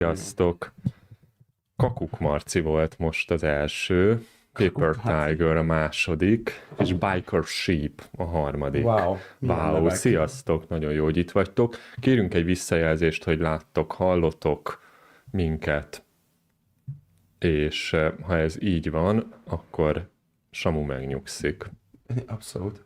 Sziasztok! Kakuk Marci volt most az első, Paper Tiger a második, és Biker Sheep a harmadik. Wow, milyen Wow, nevek. sziasztok! Nagyon jó, hogy itt vagytok. Kérünk egy visszajelzést, hogy láttok, hallotok minket, és ha ez így van, akkor Samu megnyugszik. Abszolút.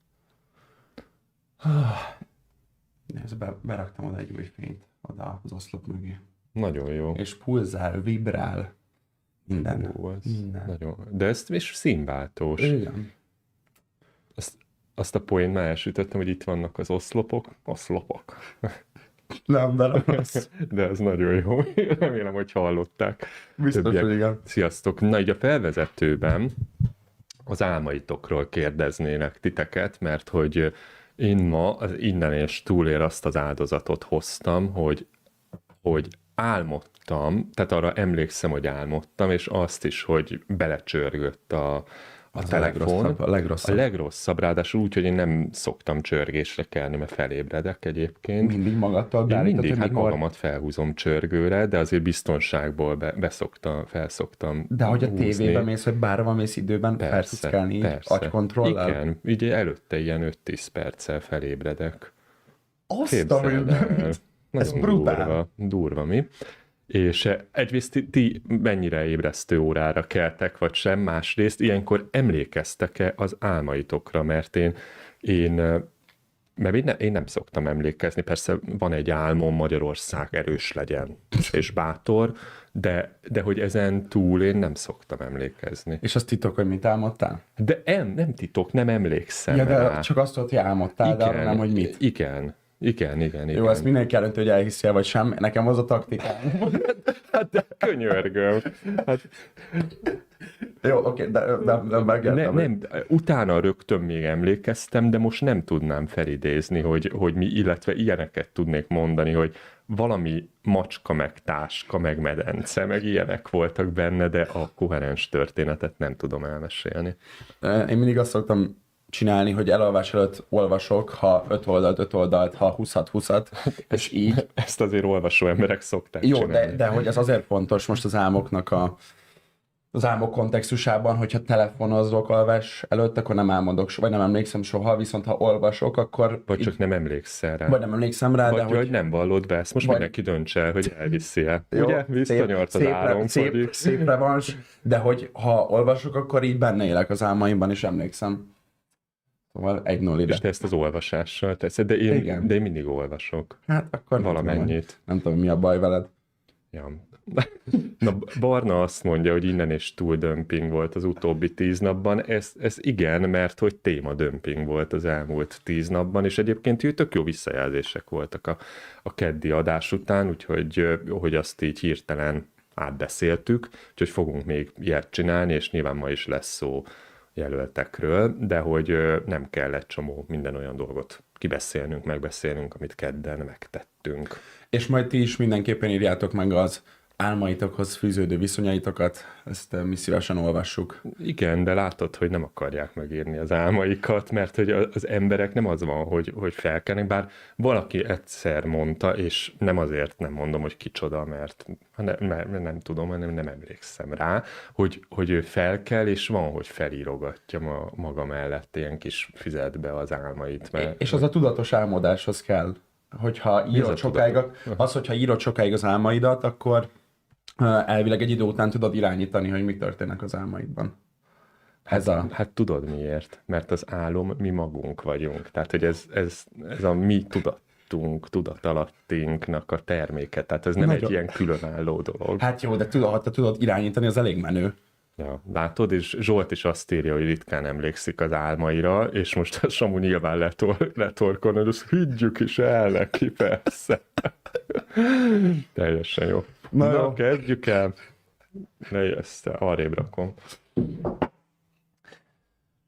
Nézd, beraktam oda egy új fényt, oda az oszlop mögé. Nagyon jó. És pulzál, vibrál. Minden. Minden. Nagyon. De ezt és színváltós. Igen. Azt a poént már elsütöttem, hogy itt vannak az oszlopok. Nem, de rossz. De ez nagyon jó. Remélem, hogy hallották. Biztos, Többiek. hogy igen. Sziasztok! Na, így a felvezetőben az álmaitokról kérdeznének titeket, mert hogy én ma az innen és túlér azt az áldozatot hoztam, hogy álmodtam, tehát arra emlékszem, hogy álmodtam, és azt is, hogy belecsörgött a telefon. A legrosszabb. A legrosszabb, ráadásul úgy, hogy én nem szoktam csörgésre kelni, mert felébredek egyébként. Mindig magadtól Én beállítod, mindig, hogy hát mikor... magamat felhúzom csörgőre, de azért biztonságból felszoktam De hogy a húzni. tévében mész, vagy bárhova mész időben, fel tudsz kelni így agykontrollal? Igen, ugye előtte ilyen 5-10 perccel felébredek. Azt a Képzeld el. Ez Nagyon brutál. durva mi. És egyrészt ti mennyire ébresztő órára keltek, vagy sem, másrészt ilyenkor emlékeztek-e az álmaitokra, mert én nem szoktam emlékezni, persze van egy álmom, Magyarország erős legyen, és bátor, de hogy ezen túl én nem szoktam emlékezni. És azt titok, hogy mit álmodtál? De nem titok, nem emlékszem Ja, de rá. csak azt tudod, hogy álmodtál, de arra nem, hogy mit. Igen. Jó, ezt mindenki eldönti, hogy elhiszi hogy sem. Nekem az a taktikám. Hát de könyörgöm. Hát, Jó, oké, de megértem. nem, utána rögtön még emlékeztem, de most nem tudnám felidézni, hogy mi, illetve ilyeneket tudnék mondani, hogy valami macska, meg táska, meg medence, meg ilyenek voltak benne, de a koherens történetet nem tudom elmesélni. Én mindig azt szoktam csinálni, hogy elalvás előtt olvasok, ha 5 oldalt, ha 20-20, és így. Ezt azért olvasó emberek szokták Jó, csinálni. de hogy ez azért fontos most az álmoknak az álmok kontextusában, hogyha telefonozok alvás előtt, akkor nem álmodok, vagy nem emlékszem soha, viszont ha olvasok, akkor... Vagy csak nem emlékszel rá. Vagy nem emlékszem rá, de vagy nem vallod be, ezt most vagy... mindenki döntse el, hogy elviszi el. Jó, Ugye? Visszanyart az álom. Szép revans, de hogy ha olvasok, akkor így benne élek az álmaimban, és emlékszem. Szóval 1-0 ide. És te ezt az olvasással teszed, de én mindig olvasok. Hát akkor valamennyit. Nem tudom, mi a baj veled. Ja. Na, Barna azt mondja, hogy innen is túl dömping volt az utóbbi 10 napban. Ez igen, mert hogy témadömping volt az elmúlt 10 napban, és egyébként tök jó visszajelzések voltak a keddi adás után, úgyhogy hogy azt így hirtelen átbeszéltük, úgyhogy fogunk még ilyet csinálni, és nyilván ma is lesz szó jelöltekről, de hogy nem kell egy csomó minden olyan dolgot megbeszélnünk, amit kedden megtettünk. És majd ti is mindenképpen írjátok meg az álmaitokhoz fűződő viszonyaitokat, ezt mi szívesen olvassuk. Igen, de látod, hogy nem akarják megírni az álmaikat, mert hogy az emberek nem az van, hogy felkelnek, bár valaki egyszer mondta, és nem azért nem mondom, hogy kicsoda, mert nem tudom, hanem nem emlékszem rá, hogy ő felkel, és van, hogy felírogatja maga mellett ilyen kis füzetbe az álmait. És az a tudatos álmodáshoz kell. Hogyha írod sokáig az álmaidat, akkor elvileg egy idő után tudod irányítani, hogy mi történnek az álmaidban. Hát tudod miért? Mert az álom mi magunk vagyunk. Tehát, hogy ez a mi tudatalattinknak a terméke. Tehát ez nem egy ilyen különálló dolog. Hát jó, de ha te tudod irányítani, az elég menő. Ja, látod, és Zsolt is azt írja, hogy ritkán emlékszik az álmaira, és most a Samu nyilván letorkon, hogy azt higgyük is el neki, persze. Teljesen jó. Na, kezdjük el. Arrébb rakom.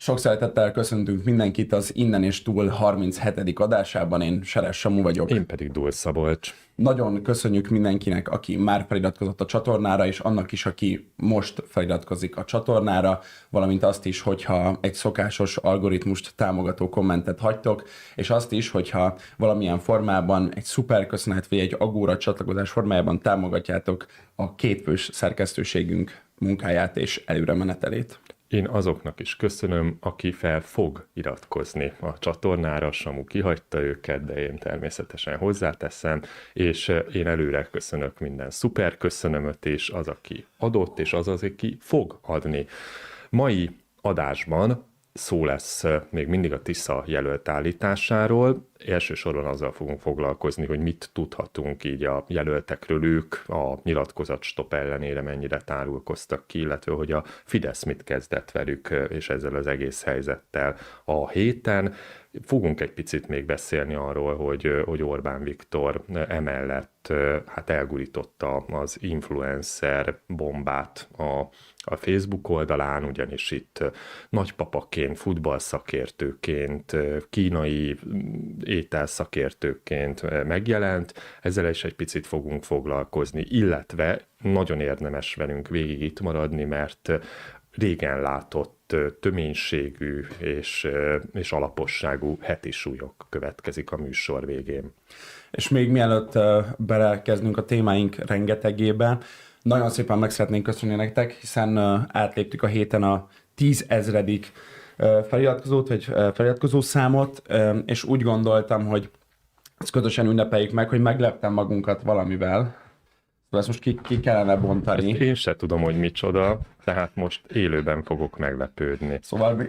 Sok szeretettel köszöntünk mindenkit az Innen és Túl 37. adásában. Én Seres Samu vagyok. Én pedig Dúl Szabolcs. Nagyon köszönjük mindenkinek, aki már feliratkozott a csatornára, és annak is, aki most feliratkozik a csatornára, valamint azt is, hogyha egy szokásos algoritmust támogató kommentet hagytok, és azt is, hogyha valamilyen formában egy szuperköszönet vagy egy agóra csatlakozás formájában támogatjátok a kétfős szerkesztőségünk munkáját és előremenetelét. Én azoknak is köszönöm, aki fel fog iratkozni a csatornára, Samu kihagyta őket, de én természetesen hozzáteszem, és én előre köszönök minden szuper köszönömöt, és az, aki adott, és az, aki fog adni. Mai adásban szó lesz még mindig a Tisza jelölt állításáról. Elsősorban azzal fogunk foglalkozni, hogy mit tudhatunk így a jelöltekről, ők a nyilatkozatstop ellenére mennyire tárulkoztak ki, illetve hogy a Fidesz mit kezdett velük, és ezzel az egész helyzettel a héten. Fogunk egy picit még beszélni arról, hogy Orbán Viktor emellett hát elgurította az influencer bombát a Facebook oldalán, ugyanis itt nagypapaként, futballszakértőként, kínai ételszakértőként megjelent, ezzel is egy picit fogunk foglalkozni, illetve nagyon érdemes velünk végig itt maradni, mert régen látott töménységű és alaposságú heti súlyok következik a műsor végén. És még mielőtt belekezdünk a témáink rengetegében, nagyon szépen meg szeretnénk köszönni nektek, hiszen átléptük a héten a 10 000. Feliratkozót, vagy feliratkozó számot, és úgy gondoltam, hogy ezt közösen ünnepeljük meg, hogy megleptem magunkat valamivel. Ezt most ki kellene bontani. Ezt én se tudom, hogy micsoda, tehát most élőben fogok meglepődni. Szóval...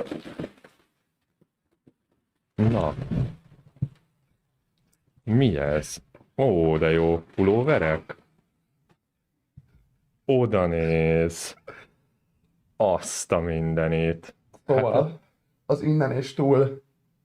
Na. Mi ez? Ó, de jó. Pulóverek? Oda néz. Azt a mindenét. Szóval az Innen és Túl...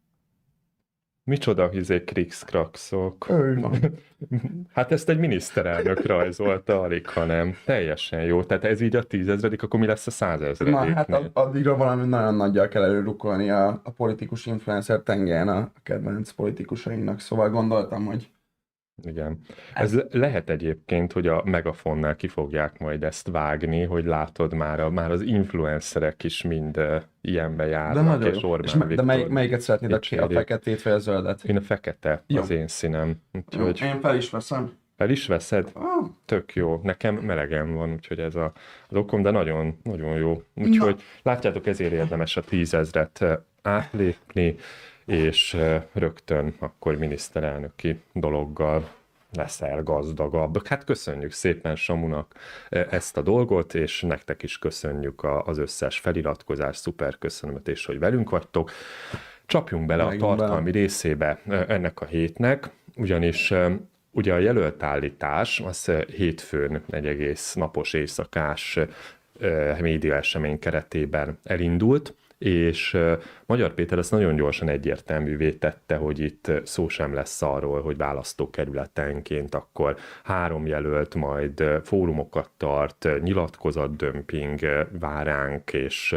Micsoda krikszkrakszok. Van. Hát ezt egy miniszterelnök rajzolta, alig, ha nem. Teljesen jó. Tehát ez így a 10 000, akkor mi lesz a 100 000? Na hát addigra valami nagyon nagyjal kell előrukolni a politikus influencer tengelyen a kedvenc politikusainknak. Szóval gondoltam, hogy... Igen. Ez lehet egyébként, hogy a Megafonnál ki fogják majd ezt vágni, hogy látod már az influencerek is mind ilyenbe járnak, és Orbán Viktor. De melyiket szeretnéd, a feketét vagy a zöldet? Én a fekete, jó. Az én színem. Úgyhogy... Én fel is veszem. Fel is veszed? Tök jó. Nekem melegem van, úgyhogy ez az okom, de nagyon, nagyon jó. Úgyhogy látjátok, ezért érdemes a 10 000-et átlépni, és rögtön akkor miniszterelnöki dologgal leszel gazdagabb. Hát köszönjük szépen Samunak ezt a dolgot, és nektek is köszönjük az összes feliratkozás, szuper köszönömet, és hogy velünk vagytok. Csapjunk bele a tartalmi részébe ennek a hétnek, ugyanis ugye a jelölt állítás az hétfőn egy egész napos éjszakás média esemény keretében elindult, és Magyar Péter ezt nagyon gyorsan egyértelművé tette, hogy itt szó sem lesz arról, hogy választókerületenként akkor 3 jelölt majd fórumokat tart, nyilatkozatdömping vár ránk,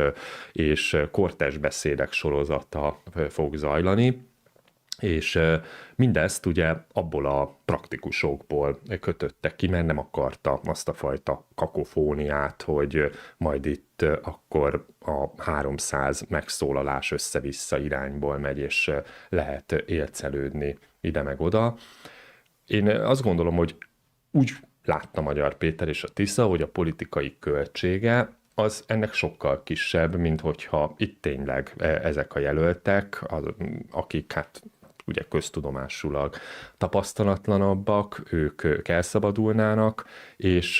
és kortezsbeszédek sorozata fog zajlani. És mindezt ugye abból a praktikusokból kötötte ki, mert nem akarta azt a fajta kakofóniát, hogy majd itt akkor a 300 megszólalás össze-vissza irányból megy, és lehet élcelődni ide meg oda. Én azt gondolom, hogy úgy látta Magyar Péter és a Tisza, hogy a politikai költsége az ennek sokkal kisebb, mint hogyha itt tényleg ezek a jelöltek, akik hát ugye köztudomásulag tapasztalatlanabbak, ők elszabadulnának, és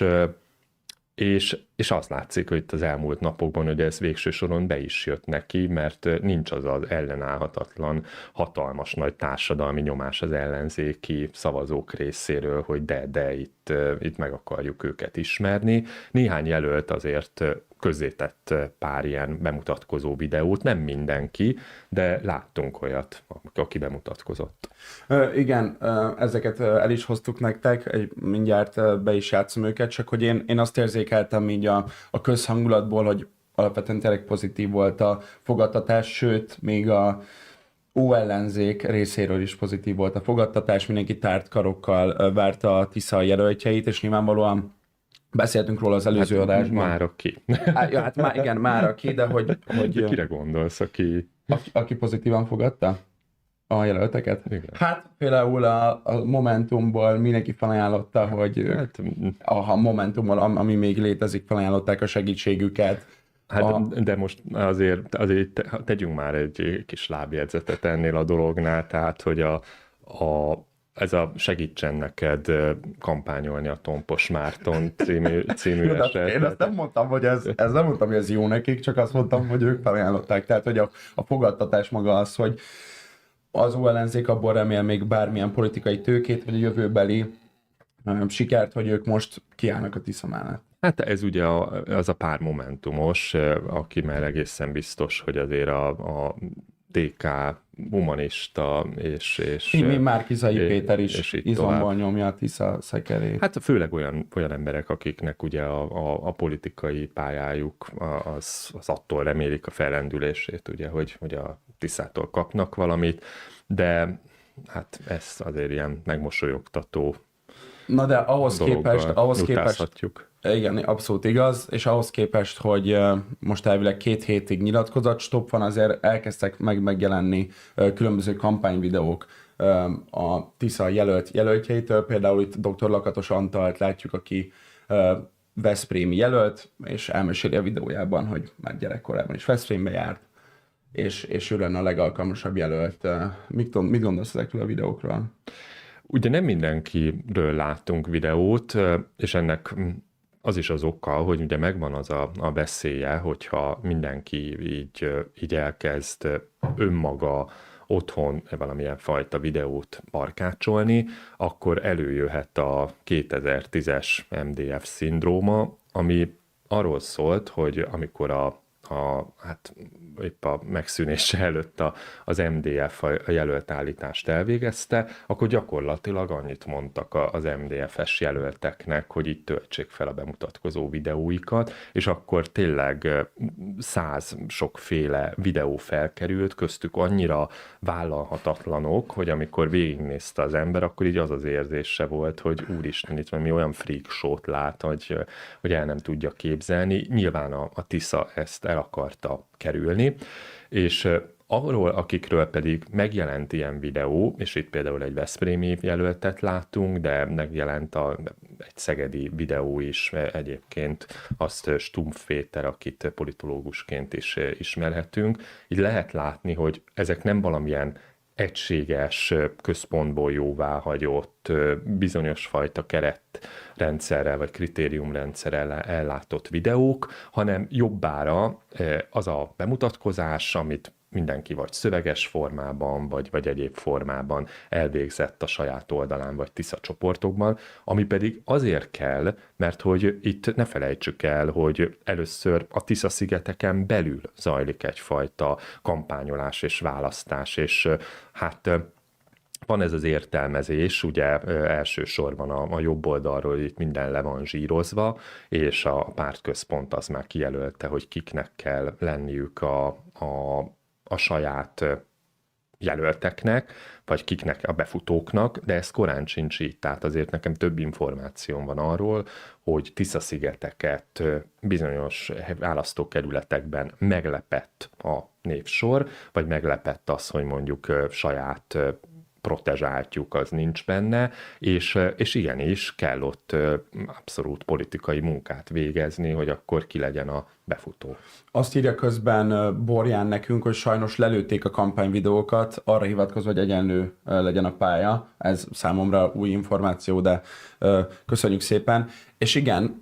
az látszik, hogy itt az elmúlt napokban, hogy ez végső soron be is jött neki, mert nincs az az ellenállhatatlan, hatalmas nagy társadalmi nyomás az ellenzéki szavazók részéről, hogy de itt meg akarjuk őket ismerni. Néhány jelölt azért közzétett pár ilyen bemutatkozó videót, nem mindenki, de láttunk olyat, aki bemutatkozott. Igen, ezeket el is hoztuk nektek, mindjárt be is játszom őket, csak hogy én azt érzékeltem így a közhangulatból, hogy alapvetően tényleg pozitív volt a fogadtatás, sőt, még a ellenzék részéről is pozitív volt a fogadtatás, mindenki tárt karokkal várta a Tisza jelöltjeit, és nyilvánvalóan beszéltünk róla az előző adásban. Már aki. Igen, már aki, de hogy De kire gondolsz, aki pozitívan fogadta a jelölteket? Igen. Hát például a Momentumból mindenki felajánlotta, hogy a Momentumból, ami még létezik, felajánlották a segítségüket. Hát de most azért tegyünk már egy kis lábjegyzetet ennél a dolognál, tehát hogy ez a segítsen neked kampányolni a Tompos Márton című eset. Én azt nem mondtam, hogy ez nem mondtam, hogy ez jó nekik, csak azt mondtam, hogy ők felajánlották. Tehát, hogy a fogadtatás maga az, hogy az ellenzék abból remél még bármilyen politikai tőkét, vagy a jövőbeli sikert, hogy ők most kiállnak a Tisza mellett. Hát ez ugye az a pár momentumos, aki már egészen biztos, hogy azért a DK humanista és Márki-Zay Péter is izomban nyomja a Tisza szekerét. Hát főleg olyan emberek, akiknek ugye a politikai pályájuk az attól remélik a fellendülését, ugye, hogy a Tiszától kapnak valamit, de hát ez azért ilyen megmosolyogtató. Na de ahhoz képest, igen, abszolút igaz, és ahhoz képest, hogy most elvileg 2 hétig nyilatkozatstopp van, azért elkezdtek megjelenni különböző kampányvideók a Tisza jelöltjeitől, például itt dr. Lakatos Antalt látjuk, aki veszprémi jelölt, és elmeséli a videójában, hogy már gyerekkorában is Veszprémbe járt, és ő lenne a legalkalmasabb jelölt. Mit gondolsz ezekről a videókról? Ugye nem mindenkiről láttunk videót, és ennek az is az oka, hogy ugye megvan az a veszélye, hogyha mindenki így elkezd önmaga otthon valamilyen fajta videót barkácsolni, akkor előjöhet a 2010-es MDF szindróma, ami arról szólt, hogy amikor hát épp a megszűnése előtt az MDF a jelölt állítást elvégezte, akkor gyakorlatilag annyit mondtak az MDF-es jelölteknek, hogy így töltsék fel a bemutatkozó videóikat, és akkor tényleg 100 sokféle videó felkerült, köztük annyira vállalhatatlanok, hogy amikor végignézte az ember, akkor így az érzése volt, hogy úristen, itt valami olyan freak show-t lát, hogy el nem tudja képzelni. Nyilván a Tisza ezt el akarta kerülni, és arról, akikről pedig megjelent ilyen videó, és itt például egy veszprémi jelöltet látunk, de megjelent egy szegedi videó is egyébként, azt Stumpf Péter, akit politológusként is ismerhetünk. Így lehet látni, hogy ezek nem valamilyen egységes, központból jóváhagyott, bizonyos fajta keretrendszerrel vagy kritériumrendszerrel ellátott videók, hanem jobbára az a bemutatkozás, amit mindenki vagy szöveges formában, vagy egyéb formában elvégzett a saját oldalán, vagy Tisza csoportokban, ami pedig azért kell, mert hogy itt ne felejtsük el, hogy először a Tisza-szigeteken belül zajlik egyfajta kampányolás és választás, és hát van ez az értelmezés, ugye elsősorban a jobb oldalról itt minden le van zsírozva, és a pártközpont az már kijelölte, hogy kiknek kell lenniük a saját jelölteknek, vagy kiknek a befutóknak, de ez korán sincs így, tehát azért nekem több információm van arról, hogy Tisza-szigeteket bizonyos választókerületekben meglepett a névsor, vagy meglepett az, hogy mondjuk saját protezsáltjuk az nincs benne, és igenis kell ott abszolút politikai munkát végezni, hogy akkor ki legyen a befutó. Azt írja közben Borján nekünk, hogy sajnos lelőtték a kampányvideókat, arra hivatkozva, hogy egyenlő legyen a pálya. Ez számomra új információ, de köszönjük szépen. És igen,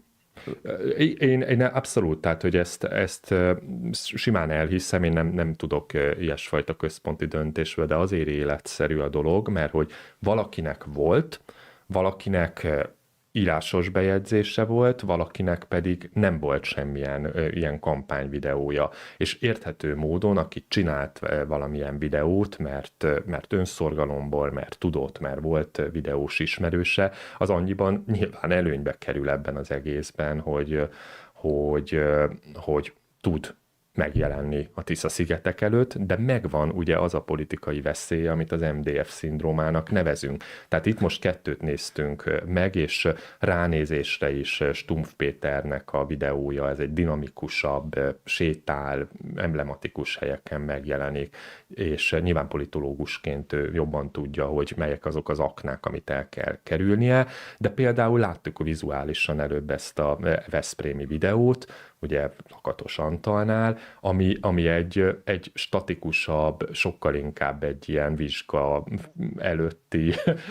Én abszolút, tehát, hogy ezt simán elhiszem, én nem tudok ilyesfajta központi döntésről, de azért életszerű a dolog, mert hogy valakinek volt, valakinek írásos bejegyzése volt, valakinek pedig nem volt semmilyen ilyen kampányvideója. És érthető módon, aki csinált valamilyen videót, mert önszorgalomból, mert tudott, mert volt videós ismerőse, az annyiban nyilván előnybe kerül ebben az egészben, hogy tud megjelenni a Tisza-szigetek előtt, de megvan ugye az a politikai veszélye, amit az MDF-szindrómának nevezünk. Tehát itt most kettőt néztünk meg, és ránézésre is Stumpf Péternek a videója, ez egy dinamikusabb, sétál, emblematikus helyeken megjelenik, és nyilván politológusként ő jobban tudja, hogy melyek azok az aknák, amit el kell kerülnie, de például láttuk vizuálisan előbb ezt a veszprémi videót, ugye Lakatos Antalnál, ami egy statikusabb, sokkal inkább egy ilyen vizsga előtti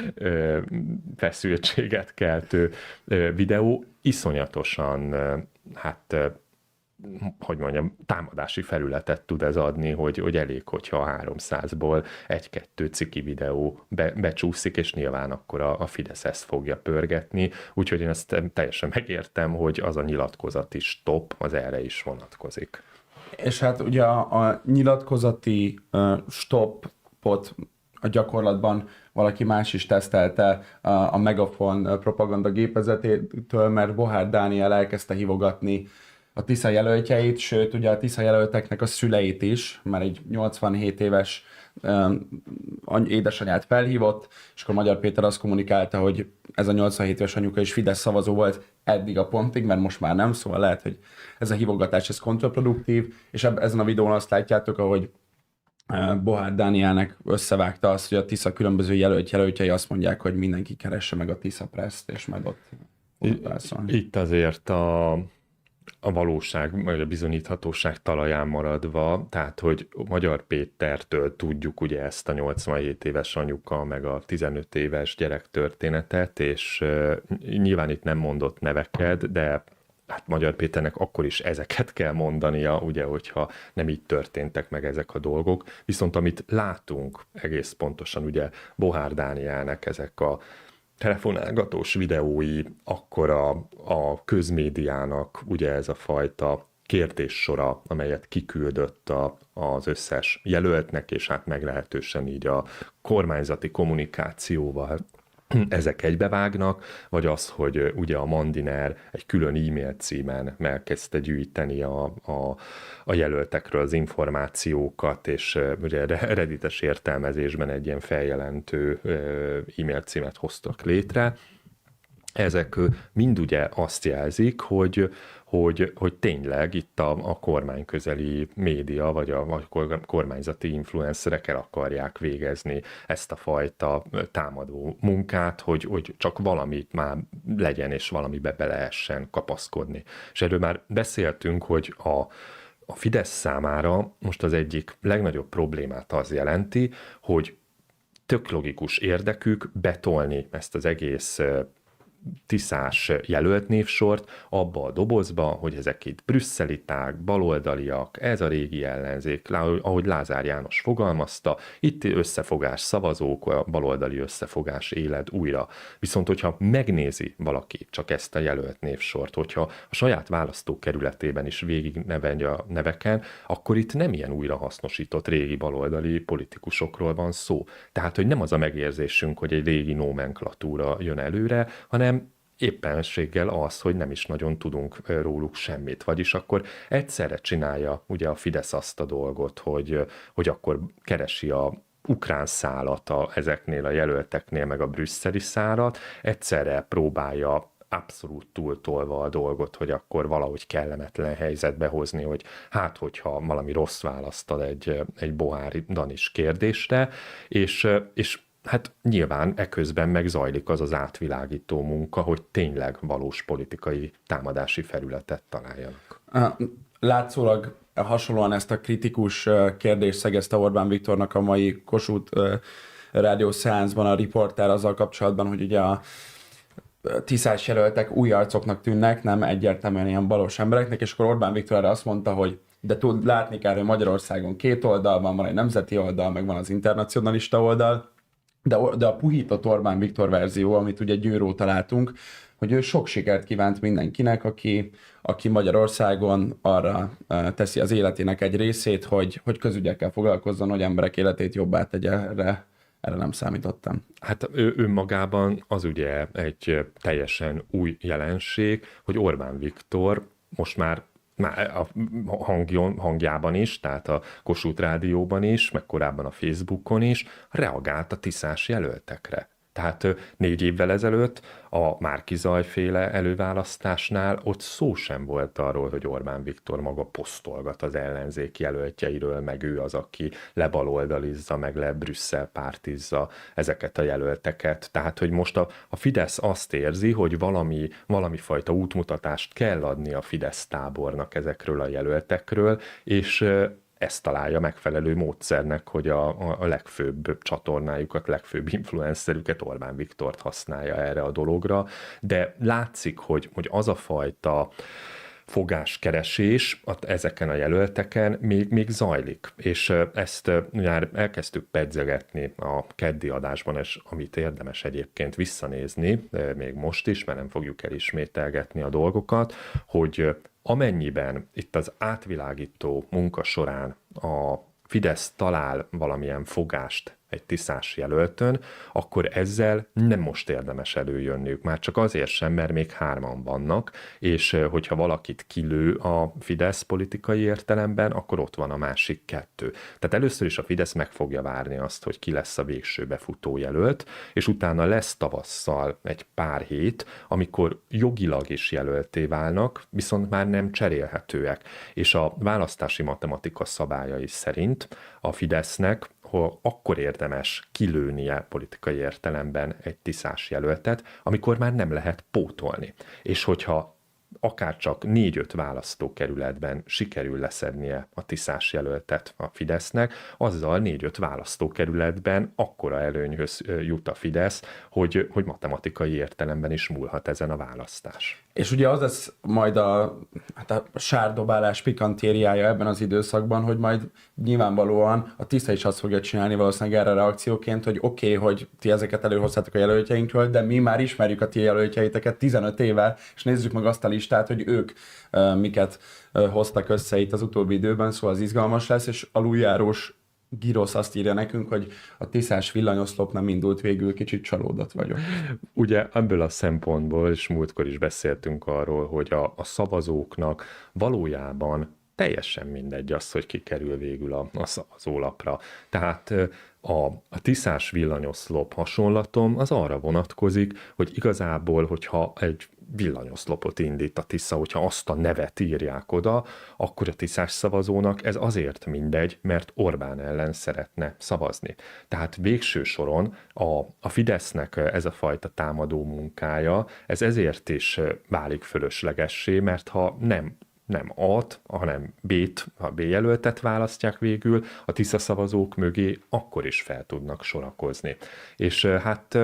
feszültséget keltő videó, iszonyatosan, hát hogy mondjam, támadási felületet tud ez adni, hogy elég, hogyha a 300-ból egy-kettő ciki videó becsúszik, és nyilván akkor a Fidesz ezt fogja pörgetni, úgyhogy én ezt teljesen megértem, hogy az a nyilatkozat is top, az erre is vonatkozik. És hát ugye a nyilatkozati stoppot a gyakorlatban valaki más is tesztelte a Megafon propaganda gépezetétől, mert Bohár Dániel elkezdte hívogatni a Tisza jelöltjeit, sőt, ugye a Tisza jelölteknek a szüleit is, mert egy 87 éves édesanyát felhívott, és akkor Magyar Péter azt kommunikálta, hogy ez a 87 éves anyuka is Fidesz szavazó volt eddig a pontig, mert most már nem, szóval lehet, hogy ez a hívogatás ez kontraproduktív, és ezen a videón azt látjátok, ahogy Bohár Dánielnek összevágta azt, hogy a Tisza különböző jelöltjei azt mondják, hogy mindenki keresse meg a Tisza Preszt, és majd ott itt azért a valóság, vagy a bizonyíthatóság talaján maradva, tehát, hogy Magyar Pétertől tudjuk ugye ezt a 87 éves anyuka, meg a 15 éves gyerek történetet, és nyilván itt nem mondott neveket, de hát Magyar Péternek akkor is ezeket kell mondania, ugye, hogyha nem így történtek meg ezek a dolgok. Viszont amit látunk egész pontosan, ugye Bohár Dánielnek ezek a telefonálgatós videói, akkor a közmédiának ugye ez a fajta kérdéssora, amelyet kiküldött az összes jelöltnek, és hát meglehetősen így a kormányzati kommunikációval ezek egybevágnak, vagy az, hogy ugye a Mandiner egy külön e-mail címen elkezdte gyűjteni a jelöltekről az információkat, és ugye reddites értelmezésben egy ilyen feljelentő e-mail címet hoztak létre. Ezek mind ugye azt jelzik, hogy tényleg itt a kormányközeli média, vagy a kormányzati influencerek el akarják végezni ezt a fajta támadó munkát, hogy csak valamit már legyen, és valamibe be lehessen kapaszkodni. És erről már beszéltünk, hogy a Fidesz számára most az egyik legnagyobb problémát az jelenti, hogy tök logikus érdekük betolni ezt az egész tiszás jelölt névsort abba a dobozba, hogy ezek itt brüsszeliták, baloldaliak, ez a régi ellenzék, ahogy Lázár János fogalmazta, itt összefogás szavazók, a baloldali összefogás éled újra. Viszont, hogyha megnézi valaki csak ezt a jelölt névsort, hogyha a saját választókerületében is végignevegy a neveken, akkor itt nem ilyen újrahasznosított régi baloldali politikusokról van szó. Tehát, hogy nem az a megérzésünk, hogy egy régi nomenklatúra jön előre, hanem éppenséggel az, hogy nem is nagyon tudunk róluk semmit. Vagyis akkor egyszerre csinálja ugye a Fidesz azt a dolgot, hogy akkor keresi a ukrán szálat ezeknél a jelölteknél, meg a brüsszeli szálat, egyszerre próbálja abszolút túltolva a dolgot, hogy akkor valahogy kellemetlen helyzetbe hozni, hogy hát, hogyha valami rossz választad egy Bohári Danis kérdésre, és hát nyilván eközben megzajlik az átvilágító munka, hogy tényleg valós politikai támadási felületet találjanak. Látszólag hasonlóan ezt a kritikus kérdést szegezte Orbán Viktornak a mai Kossuth rádió szeánszban a riporter azzal kapcsolatban, hogy ugye a tiszás jelöltek új arcoknak tűnnek, nem egyértelműen ilyen balos embereknek, és akkor Orbán Viktor erre azt mondta, hogy de látni kell, hogy Magyarországon két oldal van egy nemzeti oldal, meg van az internacionalista oldal, de a puhított Orbán Viktor verzió, amit ugye Győről találtunk, hogy ő sok sikert kívánt mindenkinek, aki Magyarországon arra teszi az életének egy részét, hogy közügyekkel foglalkozzon, hogy emberek életét jobbá tegye. Erre nem számítottam. Hát önmagában az ugye egy teljesen új jelenség, hogy Orbán Viktor most már már a hangjában is, tehát a Kossuth Rádióban is, meg korábban a Facebookon is reagált a Tiszás jelöltekre. Tehát 4 évvel ezelőtt a Márki-Zay-féle előválasztásnál ott szó sem volt arról, hogy Orbán Viktor maga posztolgat az ellenzék jelöltjeiről, meg ő az, aki lebaloldalizza, meg lebrüsszel pártizza ezeket a jelölteket. Tehát, hogy most a Fidesz azt érzi, hogy valami fajta útmutatást kell adni a Fidesz tábornak ezekről a jelöltekről, és ezt találja megfelelő módszernek, hogy a legfőbb csatornájukat, legfőbb influencerüket, Orbán Viktort használja erre a dologra, de látszik, hogy az a fajta fogáskeresés ezeken a jelölteken még zajlik. És ezt már elkezdtük pedzegetni a keddi adásban, és amit érdemes egyébként visszanézni, még most is, mert nem fogjuk elismételgetni a dolgokat, hogy amennyiben itt az átvilágító munka során a Fidesz talál valamilyen fogást egy Tiszás jelöltön, akkor ezzel nem most érdemes előjönniük. Már csak azért sem, mert még 3-an vannak, és hogyha valakit kilő a Fidesz politikai értelemben, akkor ott van a másik 2. Tehát először is a Fidesz meg fogja várni azt, hogy ki lesz a végső befutó jelölt, és utána lesz tavasszal egy pár hét, amikor jogilag is jelölté válnak, viszont már nem cserélhetőek. És a választási matematika szabályai szerint a Fidesznek akkor érdemes kilőnie politikai értelemben egy Tiszás jelöltet, amikor már nem lehet pótolni. És hogyha akár csak 4-5 választókerületben sikerül leszednie a Tiszás jelöltet a Fidesznek, azzal 4-5 választókerületben akkora előnyhöz jut a Fidesz, hogy matematikai értelemben is múlhat ezen a választás. És ugye az lesz majd a sárdobálás pikantériája ebben az időszakban, hogy majd nyilvánvalóan a Tisza is azt fogja csinálni valószínűleg erre reakcióként, hogy oké, hogy ti ezeket előhoztátok a jelöltjeinkről, de mi már ismerjük a ti jelöltjeiteket 15 éve, és nézzük meg azt a listát, hogy ők miket hoztak össze itt az utóbbi időben, szóval az izgalmas lesz, és aluljárós Girosz azt írja nekünk, hogy a Tiszás villanyoszlop nem indult végül, kicsit csalódott vagyok. Ugye ebből a szempontból, és múltkor is beszéltünk arról, hogy a szavazóknak valójában teljesen mindegy az, hogy ki kerül végül a szavazólapra. Tehát a Tiszás villanyoszlop hasonlatom az arra vonatkozik, hogy igazából, hogyha egy villanyoszlopot indít a Tisza, hogyha azt a nevet írják oda, akkor a Tiszás szavazónak ez azért mindegy, mert Orbán ellen szeretne szavazni. Tehát végső soron a Fidesznek ez a fajta támadó munkája, ez ezért is válik fölöslegessé, mert ha nem A-t, hanem B-t, a B jelöltet választják végül, a Tisza szavazók mögé akkor is fel tudnak sorakozni. És hát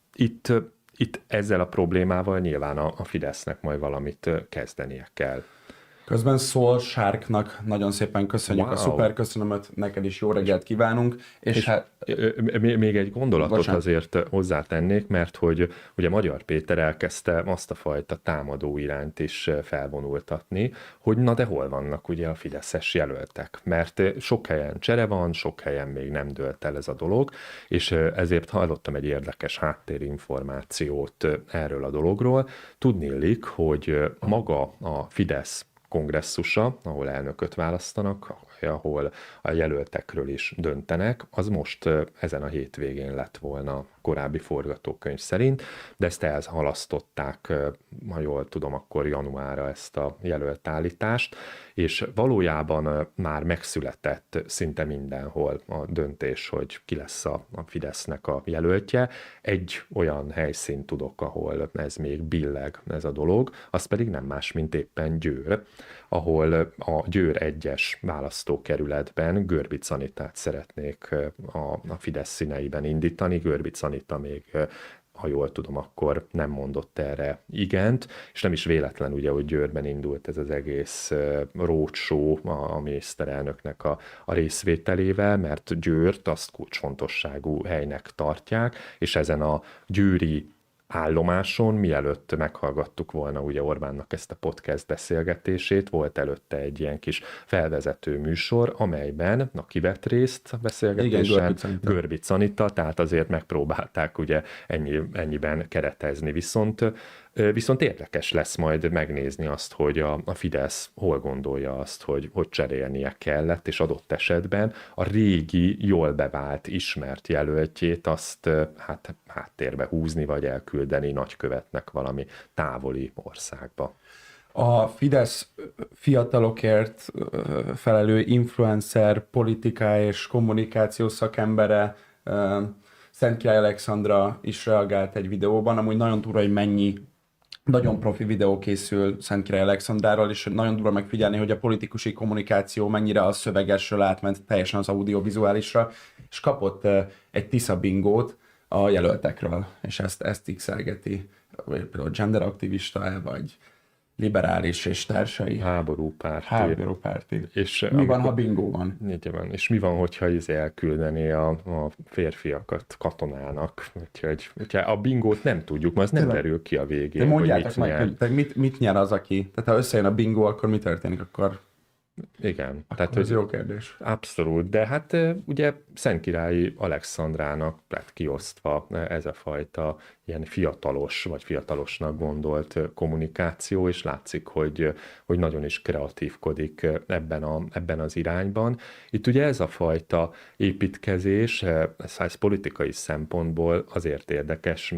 itt ezzel a problémával nyilván a Fidesznek majd valamit kezdenie kell. Közben Szól Sárknak nagyon szépen köszönjük a szuper köszönömet, neked is jó reggelt kívánunk. És hát... Még egy gondolatot azért hozzátennék, mert hogy ugye Magyar Péter elkezdte azt a fajta támadó irányt is felvonultatni, hogy na de hol vannak ugye a fideszes jelöltek, mert sok helyen csere van, sok helyen még nem dőlt el ez a dolog, és ezért hallottam egy érdekes háttérinformációt erről a dologról. Tudniillik, hogy maga a Fidesz kongresszusa, ahol elnököt választanak, ahol a jelöltekről is döntenek, az most ezen a hétvégén lett volna korábbi forgatókönyv szerint, de ezt elhalasztották, ha jól tudom, akkor januárra ezt a jelöltállítást, és valójában már megszületett szinte mindenhol a döntés, hogy ki lesz a Fidesznek a jelöltje. Egy olyan helyszínt tudok, ahol ez még billeg ez a dolog, az pedig nem más, mint éppen Győr, ahol a Győr 1-es választókerületben Görbic Anitát szeretnék a Fidesz színeiben indítani. Görbic Anita még, ha jól tudom, akkor nem mondott erre igent, és nem is véletlen ugye, hogy Győrben indult ez az egész roadshow a miniszterelnöknek a részvételével, mert Győrt azt kulcsfontosságú helynek tartják, és ezen a győri állomáson, mielőtt meghallgattuk volna ugye Orbánnak ezt a podcast beszélgetését, volt előtte egy ilyen kis felvezető műsor, amelyben ki vett részt a beszélgetésen? Görbic Anita, tehát azért megpróbálták ugye ennyiben keretezni. Viszont Viszont érdekes lesz majd megnézni azt, hogy a Fidesz hol gondolja azt, hogy cserélnie kellett, és adott esetben a régi, jól bevált, ismert jelöltjét azt hát háttérbe húzni, vagy elküldeni nagykövetnek valami távoli országba. A Fidesz fiatalokért felelő influencer, politika és kommunikáció szakembere Szentkirály Alexandra is reagált egy videóban, amúgy nagyon durva, hogy mennyi nagyon profi videó készül Szentkirály Alexandráról, és nagyon durva megfigyelni, hogy a politikusi kommunikáció mennyire a szövegesről átment teljesen az audiovizuálisra, és kapott egy Tisza bingót a jelöltekről, és ezt x-elgeti, például genderaktivista, vagy liberális és társai. Háborúpárti. És mi van, ha bingó van? Van. És mi van, hogyha elküldené a férfiakat katonának? Úgyhogy a bingót nem tudjuk, mert az nem derül ki a végén. De mondjátok meg, mit nyer az, aki... Tehát ha összejön a bingó, akkor mi történik? Akkor... Igen. Tehát, ez jó kérdés. Abszolút, de hát ugye Szentkirályi Alexandrának lett kiosztva ez a fajta ilyen fiatalos, vagy fiatalosnak gondolt kommunikáció, és látszik, hogy nagyon is kreatívkodik ebben az irányban. Itt ugye ez a fajta építkezés, ez politikai szempontból azért érdekes,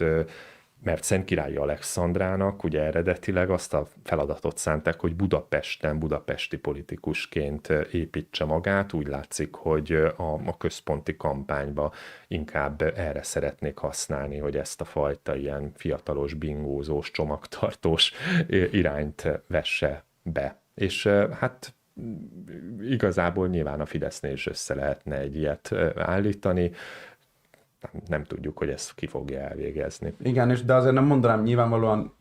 mert Szentkirályi Alexandrának ugye eredetileg azt a feladatot szánták, hogy Budapesten budapesti politikusként építse magát. Úgy látszik, hogy a központi kampányba inkább erre szeretnék használni, hogy ezt a fajta ilyen fiatalos, bingózós, csomagtartós irányt vesse be. És hát igazából nyilván a Fidesznél is össze lehetne egy ilyet állítani, nem tudjuk, hogy ezt ki fogja elvégezni. Igen, de azért nem mondanám, nyilvánvalóan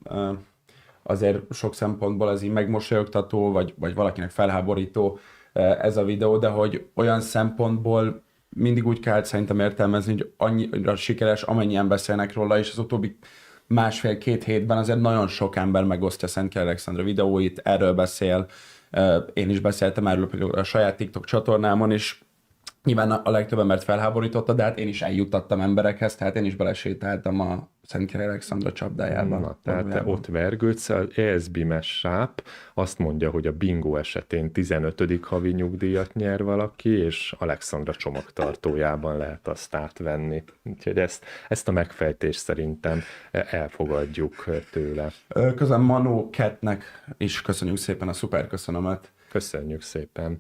azért sok szempontból ez így megmosolyogtató, vagy valakinek felháborító ez a videó, de hogy olyan szempontból mindig úgy kell szerintem értelmezni, hogy annyira sikeres, amennyien beszélnek róla, és az utóbbi másfél-két hétben azért nagyon sok ember megosztja Szentkirály Alexandra videóit, erről beszél, én is beszéltem erről a saját TikTok csatornámon, és nyilván a legtöbb embert felháborította, de hát én is eljuttattam emberekhez, tehát én is belesétáltam a Szentkirály Alexandra csapdájában. Na, tehát te ott vergődsz, az ESB-mes sáp azt mondja, hogy a bingo esetén 15. havi nyugdíjat nyer valaki, és Alexandra csomagtartójában lehet azt átvenni. Úgyhogy ezt a megfejtést szerintem elfogadjuk tőle. Közben Manu Kettnek is köszönjük szépen a szuper köszönömet. Köszönjük szépen.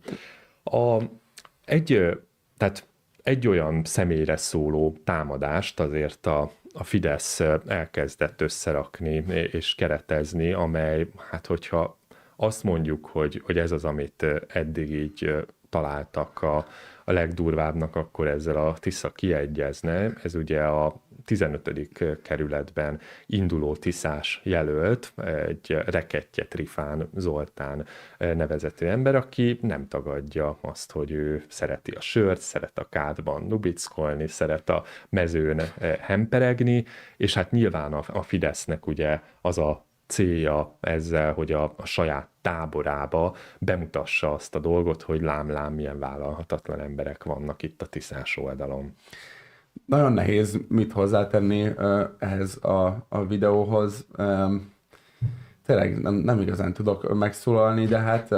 Tehát egy olyan személyre szóló támadást azért a Fidesz elkezdett összerakni és keretezni, amely, hát hogyha azt mondjuk, hogy ez az, amit eddig így találtak a legdurvábbnak, akkor ezzel a Tisza kiegyezne. Ez ugye a 15. kerületben induló tiszás jelölt, egy Rekettye Trifán Zoltán nevezetű ember, aki nem tagadja azt, hogy ő szereti a sört, szeret a kádban nubickolni, szeret a mezőn hemperegni, és hát nyilván a Fidesznek ugye az a célja ezzel, hogy a saját táborába bemutassa azt a dolgot, hogy lám-lám milyen vállalhatatlan emberek vannak itt a tiszás oldalon. Nagyon nehéz mit hozzátenni ehhez a videóhoz. Tényleg nem igazán tudok megszólalni, de hát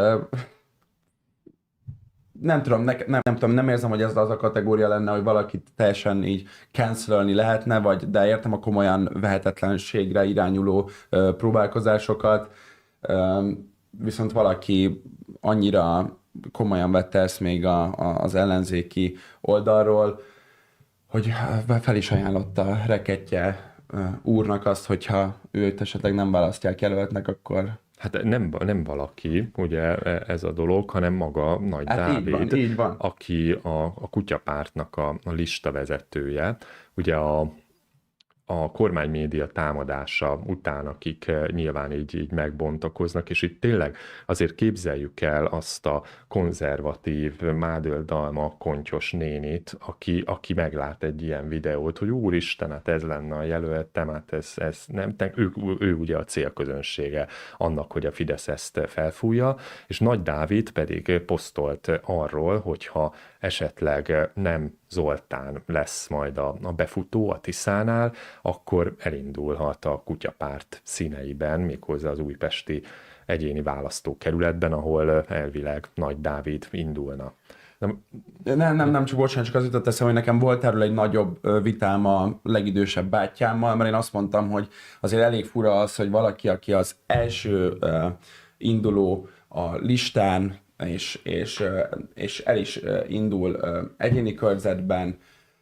nem tudom, nem érzem, hogy ez az a kategória lenne, hogy valakit teljesen így cancelölni lehetne, de értem a komolyan vehetetlenségre irányuló próbálkozásokat, viszont valaki annyira komolyan vette ezt még az ellenzéki oldalról, hogy fel is ajánlotta Rekettye úrnak azt, hogyha őt esetleg nem választják jelöltnek, akkor... Hát nem valaki, ugye ez a dolog, hanem maga Nagy Dávid, így van. aki a kutyapártnak a lista vezetője. Ugye a kormánymédia támadása után, akik nyilván így megbontakoznak, és itt tényleg azért képzeljük el azt a konzervatív, mádöldalma, kontyos nénit, aki meglát egy ilyen videót, hogy úristen, hát ez lenne a jelöltem, hát ez nem, ő ugye a célközönsége annak, hogy a Fidesz ezt felfújja, és Nagy Dávid pedig posztolt arról, hogyha esetleg nem Zoltán lesz majd a befutó a Tiszánál, akkor elindulhat a Kutyapárt színeiben, méghozzá az újpesti egyéni választókerületben, ahol elvileg Nagy Dávid indulna. Nem, csak bocsánat, csak az jutott eszembe, hogy nekem volt erről egy nagyobb vitám a legidősebb bátyámmal, mert én azt mondtam, hogy azért elég fura az, hogy valaki, aki az első induló a listán, és el is indul egyéni körzetben,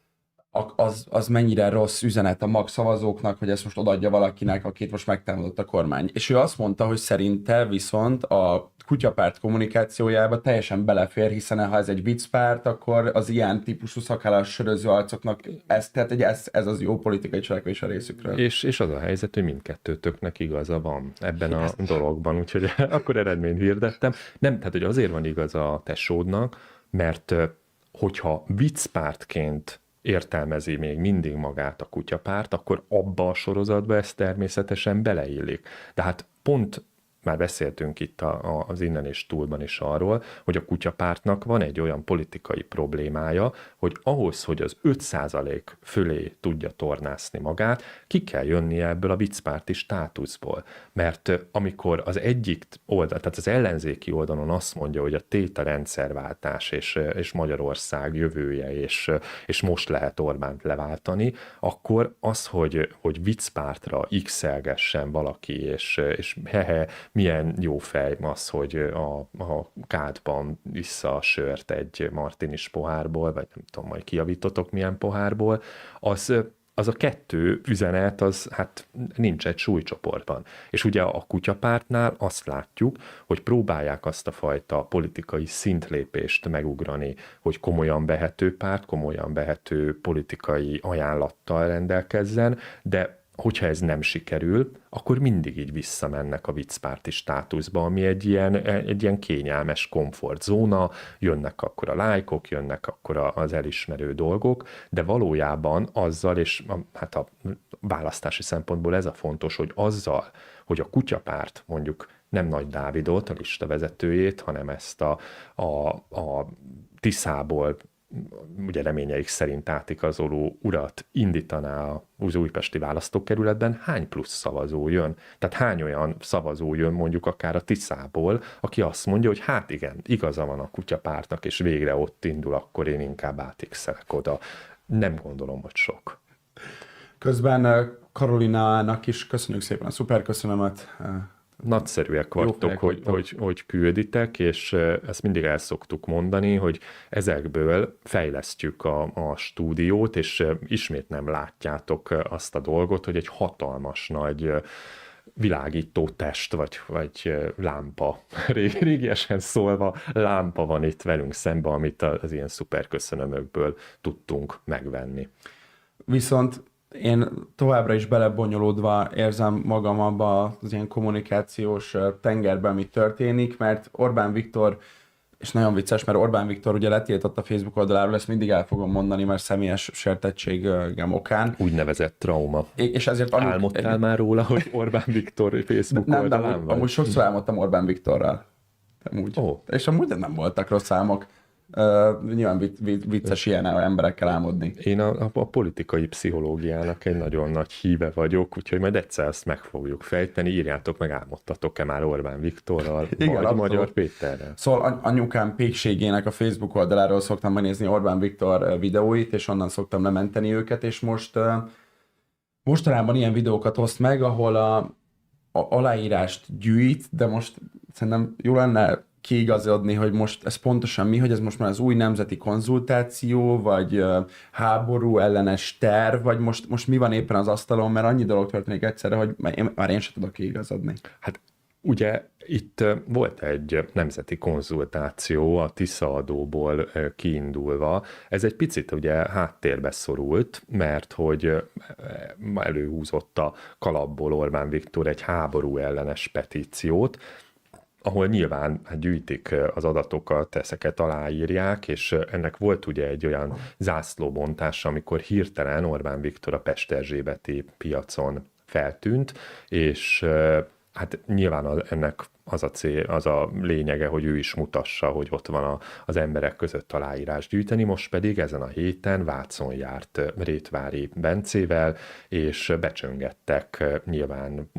az mennyire rossz üzenet a magszavazóknak, hogy ezt most odaadja valakinek, akit most megtámadott a kormány. És ő azt mondta, hogy szerinte viszont a Kutyapárt kommunikációjába teljesen belefér, hiszen ha ez egy viccpárt, akkor az ilyen típusú szakállas söröző arcoknak ez az jó politikai cselekvés a részükről. És az a helyzet, hogy mindkettőtöknek igaza van ebben a dologban, úgyhogy akkor eredményt hirdettem. Nem, tehát hogy azért van igaza a tesódnak, mert hogyha viccpártként értelmezi még mindig magát a Kutyapárt, akkor abba a sorozatba ez természetesen beleillik. De hát pont már beszéltünk itt az Innen és Túlban is arról, hogy a Kutyapártnak van egy olyan politikai problémája, hogy ahhoz, hogy az 5% fölé tudja tornászni magát, ki kell jönnie ebből a viccpárti státuszból. Mert amikor az egyik oldal, tehát az ellenzéki oldalon azt mondja, hogy a téta rendszerváltás és Magyarország jövője, és most lehet Orbánt leváltani, akkor az, hogy viccpártra x-elgessen valaki, és milyen jó fej az, hogy a kádban issza a sört egy martinis pohárból, vagy nem tudom, majd kijavítotok milyen pohárból, az a kettő üzenet, az hát nincs egy súlycsoportban. És ugye a Kutyapártnál azt látjuk, hogy próbálják azt a fajta politikai szintlépést megugrani, hogy komolyan vehető párt, komolyan vehető politikai ajánlattal rendelkezzen, de hogyha ez nem sikerül, akkor mindig így visszamennek a viccpárti státuszba, ami egy ilyen kényelmes komfortzóna, jönnek akkor a lájkok, jönnek akkor az elismerő dolgok, de valójában azzal, és hát a választási szempontból ez a fontos, hogy azzal, hogy a Kutyapárt mondjuk nem Nagy Dávidot, a listavezetőjét, hanem ezt a Tiszából ugye reményeik szerint átigazoló urat indítaná az újpesti választókerületben, hány plusz szavazó jön? Tehát hány olyan szavazó jön mondjuk akár a Tiszából, aki azt mondja, hogy hát igen, igaza van a Kutyapártnak, és végre ott indul, akkor én inkább átixelek oda. Nem gondolom, hogy sok. Közben Karolinának is köszönjük szépen a szuperköszönömet. Nagyszerűek vagytok, hogy külditek, és ezt mindig el szoktuk mondani, hogy ezekből fejlesztjük a stúdiót, és ismét nem látjátok azt a dolgot, hogy egy hatalmas nagy világító test, vagy lámpa, régiesen szólva lámpa van itt velünk szemben, amit az ilyen szuperköszönömökből tudtunk megvenni. Viszont én továbbra is belebonyolódva érzem magam abba az ilyen kommunikációs tengerben, ami történik, mert Orbán Viktor, és nagyon vicces, mert Orbán Viktor ugye letiltott a Facebook oldaláról, ezt mindig el fogom mondani, mert személyes sértettségem okán. Úgynevezett trauma. És ezért álmodtál már róla, hogy Orbán Viktor Facebook oldalán vagy? Amúgy sokszor álmodtam Orbán Viktorral. És amúgy nem voltak rossz álmok. Nyilván vicces ilyen emberekkel álmodni. Én a politikai pszichológiának egy nagyon nagy híve vagyok, úgyhogy majd egyszer ezt meg fogjuk fejteni. Írjátok meg, álmodtatok-e már Orbán Viktorral, igen, vagy Magyar Péterrel? Szóval anyukám pékségének a Facebook oldaláról szoktam megnézni Orbán Viktor videóit, és onnan szoktam lementeni őket, és mostanában ilyen videókat oszt meg, ahol a aláírást gyűjt, de most szerintem jó lenne kiigazodni, hogy most ez pontosan mi, hogy ez most már az új nemzeti konzultáció, vagy háború ellenes terv, vagy most mi van éppen az asztalon, mert annyi dolog történik egyszerre, hogy már én sem tudok kiigazodni. Hát ugye itt volt egy nemzeti konzultáció a Tisza adóból kiindulva. Ez egy picit ugye háttérbe szorult, mert hogy előhúzott a kalapból Orbán Viktor egy háború ellenes petíciót, ahol nyilván gyűjtik az adatokat, ezeket aláírják, és ennek volt ugye egy olyan zászlóbontása, amikor hirtelen Orbán Viktor a Pesterzsébeti piacon feltűnt, és hát nyilván ennek az a cél, az a lényege, hogy ő is mutassa, hogy ott van az emberek között aláírás gyűjteni, most pedig ezen a héten Vácon járt Rétvári Bencével, és becsöngettek nyilván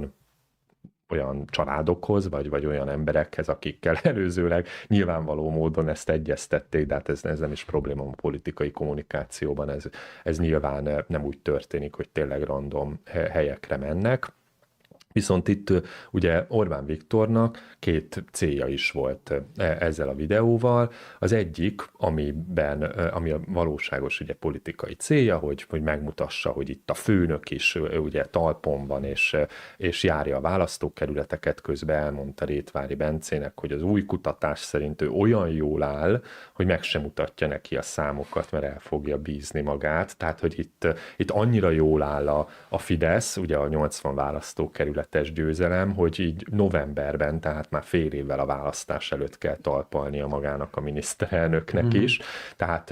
olyan családokhoz, vagy olyan emberekhez, akikkel előzőleg nyilvánvaló módon ezt egyeztették, de hát ez nem is probléma a politikai kommunikációban, ez nyilván nem úgy történik, hogy tényleg random helyekre mennek. Viszont itt ugye Orbán Viktornak két célja is volt ezzel a videóval. Az egyik, ami a valóságos ugye politikai célja, hogy megmutassa, hogy itt a főnök is ugye talpon van, és járja a választókerületeket, közben elmondta Rétvári Bencének, hogy az új kutatás szerint ő olyan jól áll, hogy meg sem mutatja neki a számokat, mert el fogja bízni magát. Tehát, hogy itt annyira jól áll a Fidesz, ugye a 80 választókerület győzelem, hogy így novemberben, tehát már fél évvel a választás előtt kell talpalnia magának a miniszterelnöknek is. Tehát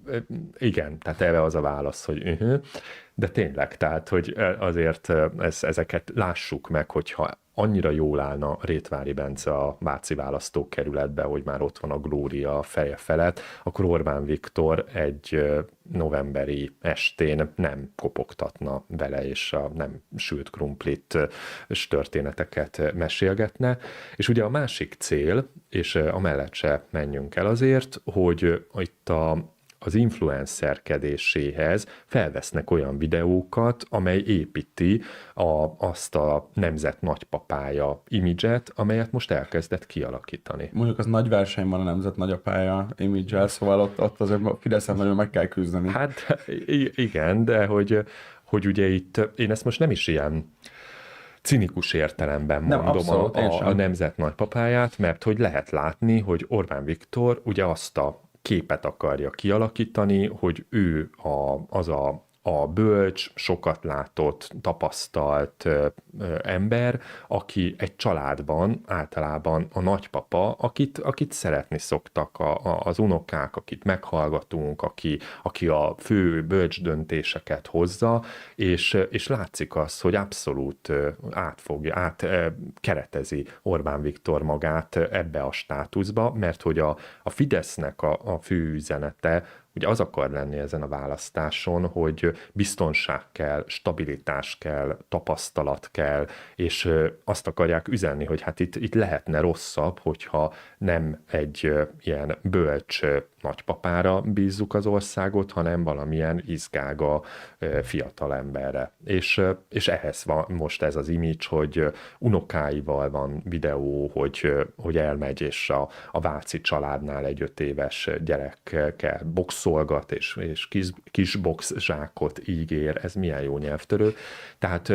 igen, tehát erre az a válasz, hogy de tényleg, tehát hogy azért ezeket lássuk meg, hogyha annyira jól állna Rétvári Bence a váci választókerületbe, hogy már ott van a glória a feje felett, akkor Orbán Viktor egy novemberi estén nem kopogtatna vele, és nem sült krumplit és történeteket mesélgetne. És ugye a másik cél, és amellett se menjünk el azért, hogy itt az influencerkedéséhez felvesznek olyan videókat, amely építi azt a nemzet nagypapája imidzset, amelyet most elkezdett kialakítani. Mondjuk az nagy verseny van a nemzet nagyapája imidzsel, szóval ott azért a Fideszen nagyon meg kell küzdeni. Hát igen, de hogy ugye itt, én ezt most nem is ilyen cinikus értelemben mondom abszolút, a nemzet nagypapáját, mert hogy lehet látni, hogy Orbán Viktor ugye azt a képet akarja kialakítani, hogy ő az a bölcs, sokat látott, tapasztalt ember, aki egy családban általában a nagypapa, akit szeretni szoktak az unokák, akit meghallgatunk, aki a fő bölcs döntéseket hozza, és látszik az, hogy abszolút átkeretezi Orbán Viktor magát ebbe a státuszba, mert hogy a Fidesznek a fő üzenete, ugye az akar lenni ezen a választáson, hogy biztonság kell, stabilitás kell, tapasztalat kell, és azt akarják üzenni, hogy hát itt lehetne rosszabb, hogyha nem egy ilyen bölcs nagypapára bízzuk az országot, hanem valamilyen izgága fiatalemberre. És ehhez van most ez az image, hogy unokáival van videó, hogy elmegy, és a Váci családnál egy 5 éves gyerekkel boxolgat, és kis boxzsákot ígér, ez milyen jó nyelvtörő. Tehát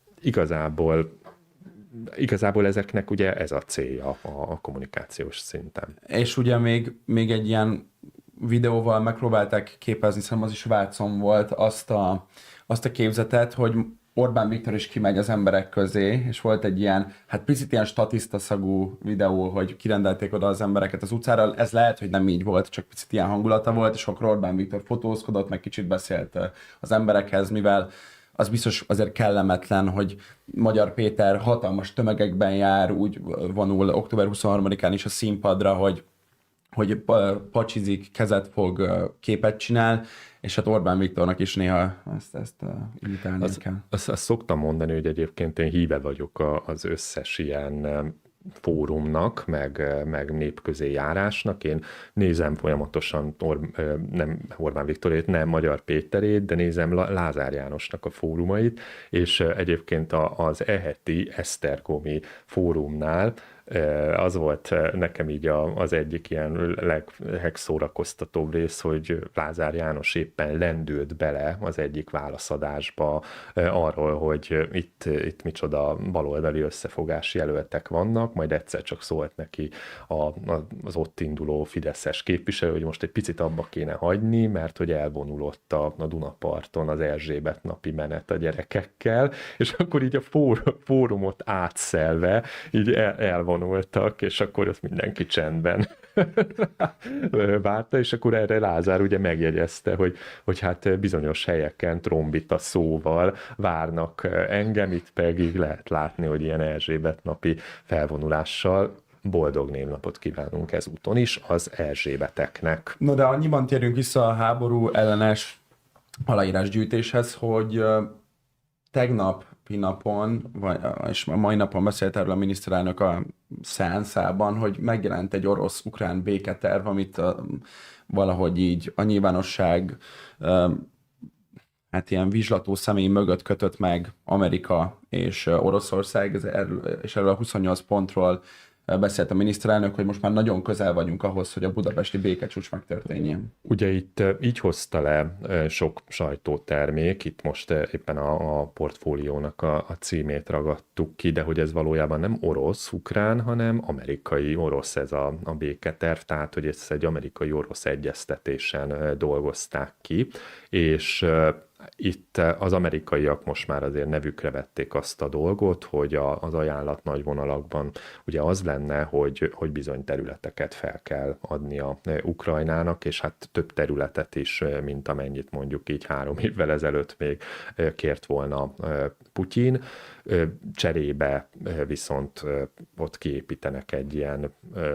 igazából ezeknek ugye ez a célja a kommunikációs szinten. És ugye még egy ilyen videóval megpróbálták képezni, szerintem az is Vácon volt, azt a képzetet, hogy Orbán Viktor is kimegy az emberek közé, és volt egy ilyen, hát picit ilyen statisztaszagú videó, hogy kirendelték oda az embereket az utcára. Ez lehet, hogy nem így volt, csak picit ilyen hangulata volt, és akkor Orbán Viktor fotózkodott, meg kicsit beszélt az emberekhez, mivel az biztos azért kellemetlen, hogy Magyar Péter hatalmas tömegekben jár, úgy vonul október 23-án is a színpadra, hogy pacsizik, kezet fog, képet csinál, és hát Orbán Viktornak is néha ezt imitálni kell. Azt szoktam mondani, hogy egyébként én híve vagyok az összes ilyen fórumnak, meg népközé járásnak. Én nézem folyamatosan nem Orbán Viktorét, nem Magyar Péterét, de nézem Lázár Jánosnak a fórumait, és egyébként az eheti Esztergomi fórumnál az volt nekem így az egyik ilyen legszórakoztatóbb rész, hogy Lázár János éppen lendült bele az egyik válaszadásba arról, hogy itt micsoda baloldali összefogás jelöltek vannak, majd egyszer csak szólt neki az ott induló fideszes képviselő, hogy most egy picit abba kéne hagyni, mert hogy elvonulott a Dunaparton az Erzsébet napi menet a gyerekekkel, és akkor így a fórumot átszelve így elvonult felvonultak, és akkor ott mindenki csendben várta, és akkor erre Lázár ugye megjegyezte, hogy hát bizonyos helyeken trombita szóval várnak engem, itt pedig lehet látni, hogy ilyen Erzsébet napi felvonulással boldog névnapot kívánunk ezúton is az Erzsébeteknek. No, de annyiban térjünk vissza a háború ellenes aláírásgyűjtéshez, hogy tegnapi napon, és a mai napon beszélt erről a miniszterelnök a szeánszában, hogy megjelent egy orosz-ukrán béketerv, amit valahogy így a nyilvánosság hát ilyen vizslató személy mögött kötött meg Amerika és Oroszország, és erről a 28 pontról beszélt a miniszterelnök, hogy most már nagyon közel vagyunk ahhoz, hogy a budapesti békecsúcs megtörténjen. Ugye itt így hozta le sok sajtótermék, itt most éppen a portfóliónak a címét ragadtuk ki, de hogy ez valójában nem orosz-ukrán, hanem amerikai-orosz ez a béketerv, tehát hogy ezt egy amerikai-orosz egyeztetésen dolgozták ki, és itt az amerikaiak most már azért nevükre vették azt a dolgot, hogy az ajánlat nagy vonalakban ugye az lenne, hogy bizony területeket fel kell adni a Ukrajnának, és hát több területet is, mint amennyit mondjuk így 3 évvel ezelőtt még kért volna Putyin. Cserébe viszont ott kiépítenek egy ilyen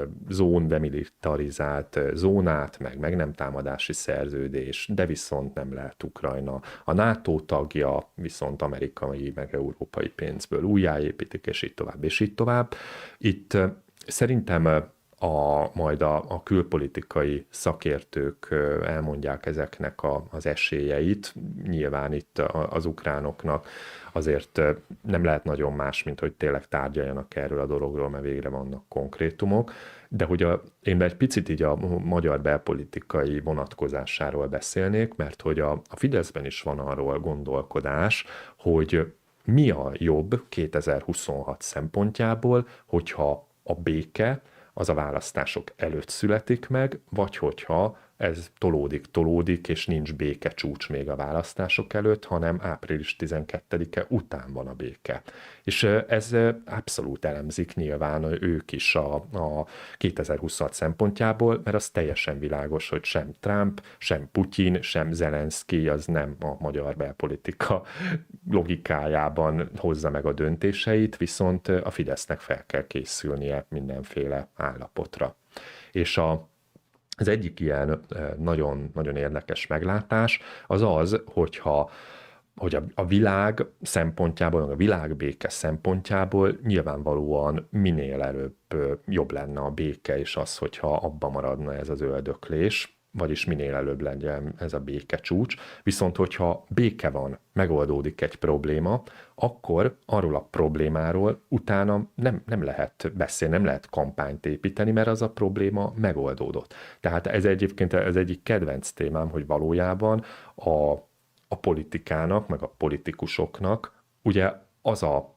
demilitarizált zónát, meg nem támadási szerződés, de viszont nem lehet Ukrajna a NATO tagja, viszont amerikai meg európai pénzből újjáépítik, és így tovább, és így tovább. Itt szerintem majd a külpolitikai szakértők elmondják ezeknek az esélyeit. Nyilván itt az ukránoknak azért nem lehet nagyon más, mint hogy tényleg tárgyaljanak erről a dologról, mert végre vannak konkrétumok, de hogy én egy picit így a magyar belpolitikai vonatkozásáról beszélnék, mert hogy a Fideszben is van arról gondolkodás, hogy mi a jobb 2026 szempontjából, hogyha a béke az a választások előtt születik meg, vagy hogyha ez tolódik, és nincs békecsúcs még a választások előtt, hanem április 12-e után van a béke. És ez abszolút elemzik nyilván ők is a 2026 szempontjából, mert az teljesen világos, hogy sem Trump, sem Putyin, sem Zelenszky az nem a magyar belpolitika logikájában hozza meg a döntéseit, viszont a Fidesznek fel kell készülnie mindenféle állapotra. És az egyik ilyen nagyon, nagyon érdekes meglátás az, hogy a világ szempontjából, a világbéke szempontjából nyilvánvalóan minél előbb jobb lenne a béke, és az, hogyha abba maradna ez az öldöklés, vagyis minél előbb legyen ez a békecsúcs. Viszont, hogyha béke van, megoldódik egy probléma, akkor arról a problémáról utána nem lehet beszélni, nem lehet kampányt építeni, mert az a probléma megoldódott. Tehát ez egyébként az egyik kedvenc témám, hogy valójában a politikának, meg a politikusoknak ugye az a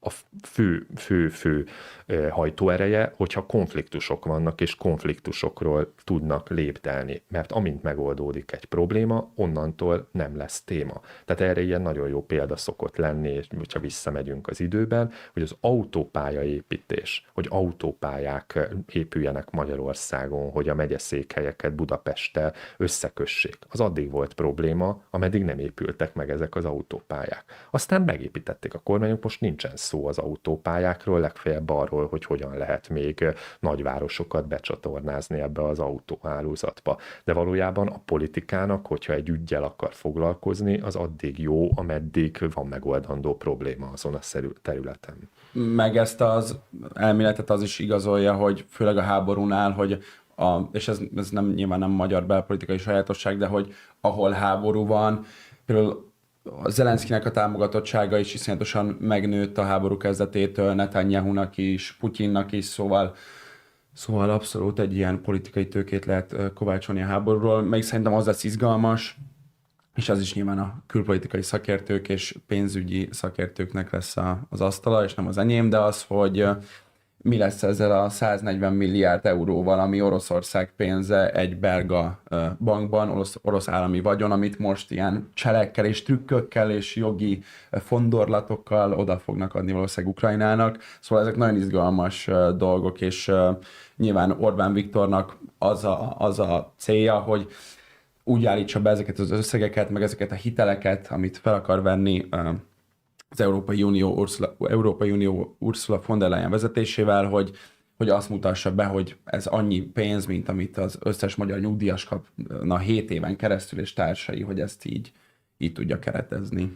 fő hajtóereje, hogyha konfliktusok vannak, és konfliktusokról tudnak lépdelni. Mert amint megoldódik egy probléma, onnantól nem lesz téma. Tehát erre ilyen nagyon jó példa szokott lenni, és ha visszamegyünk az időben, hogy az autópályaépítés, hogy autópályák épüljenek Magyarországon, hogy a megyeszékhelyeket Budapesttel összekössék. Az addig volt probléma, ameddig nem épültek meg ezek az autópályák. Aztán megépítették a kormányok, most nincsen szó az autópályákról, legfeljebb arról, hogy hogyan lehet még nagyvárosokat becsatornázni ebbe az autóhálózatba. De valójában a politikának, hogyha egy üggyel akar foglalkozni, az addig jó, ameddig van megoldandó probléma azon a területen. Meg ezt az elméletet az is igazolja, hogy főleg a háborúnál, hogy és ez nyilván nem magyar belpolitikai sajátosság, de hogy ahol háború van, például a Zelenszkynek a támogatottsága is iszonyatosan megnőtt a háború kezdetétől, Netanyahunak is, Putyinnak is, szóval abszolút egy ilyen politikai tőkét lehet kovácsolni a háborúról. Még szerintem az lesz izgalmas, és az is nyilván a külpolitikai szakértők és pénzügyi szakértőknek lesz az asztala, és nem az enyém, de az, hogy mi lesz ezzel a 140 milliárd euróval, ami Oroszország pénze egy belga bankban, orosz állami vagyon, amit most ilyen cselekkel és trükkökkel és jogi fondorlatokkal oda fognak adni valószínűleg Ukrajnának. Szóval ezek nagyon izgalmas dolgok, és nyilván Orbán Viktornak az a célja, hogy úgy állítsa be ezeket az összegeket, meg ezeket a hiteleket, amit fel akar venni az Európai Unió Ursula von der Leyen vezetésével, hogy azt mutassa be, hogy ez annyi pénz, mint amit az összes magyar nyugdíjas kapna 7 éven keresztül, és társai, hogy ezt így tudja keretezni.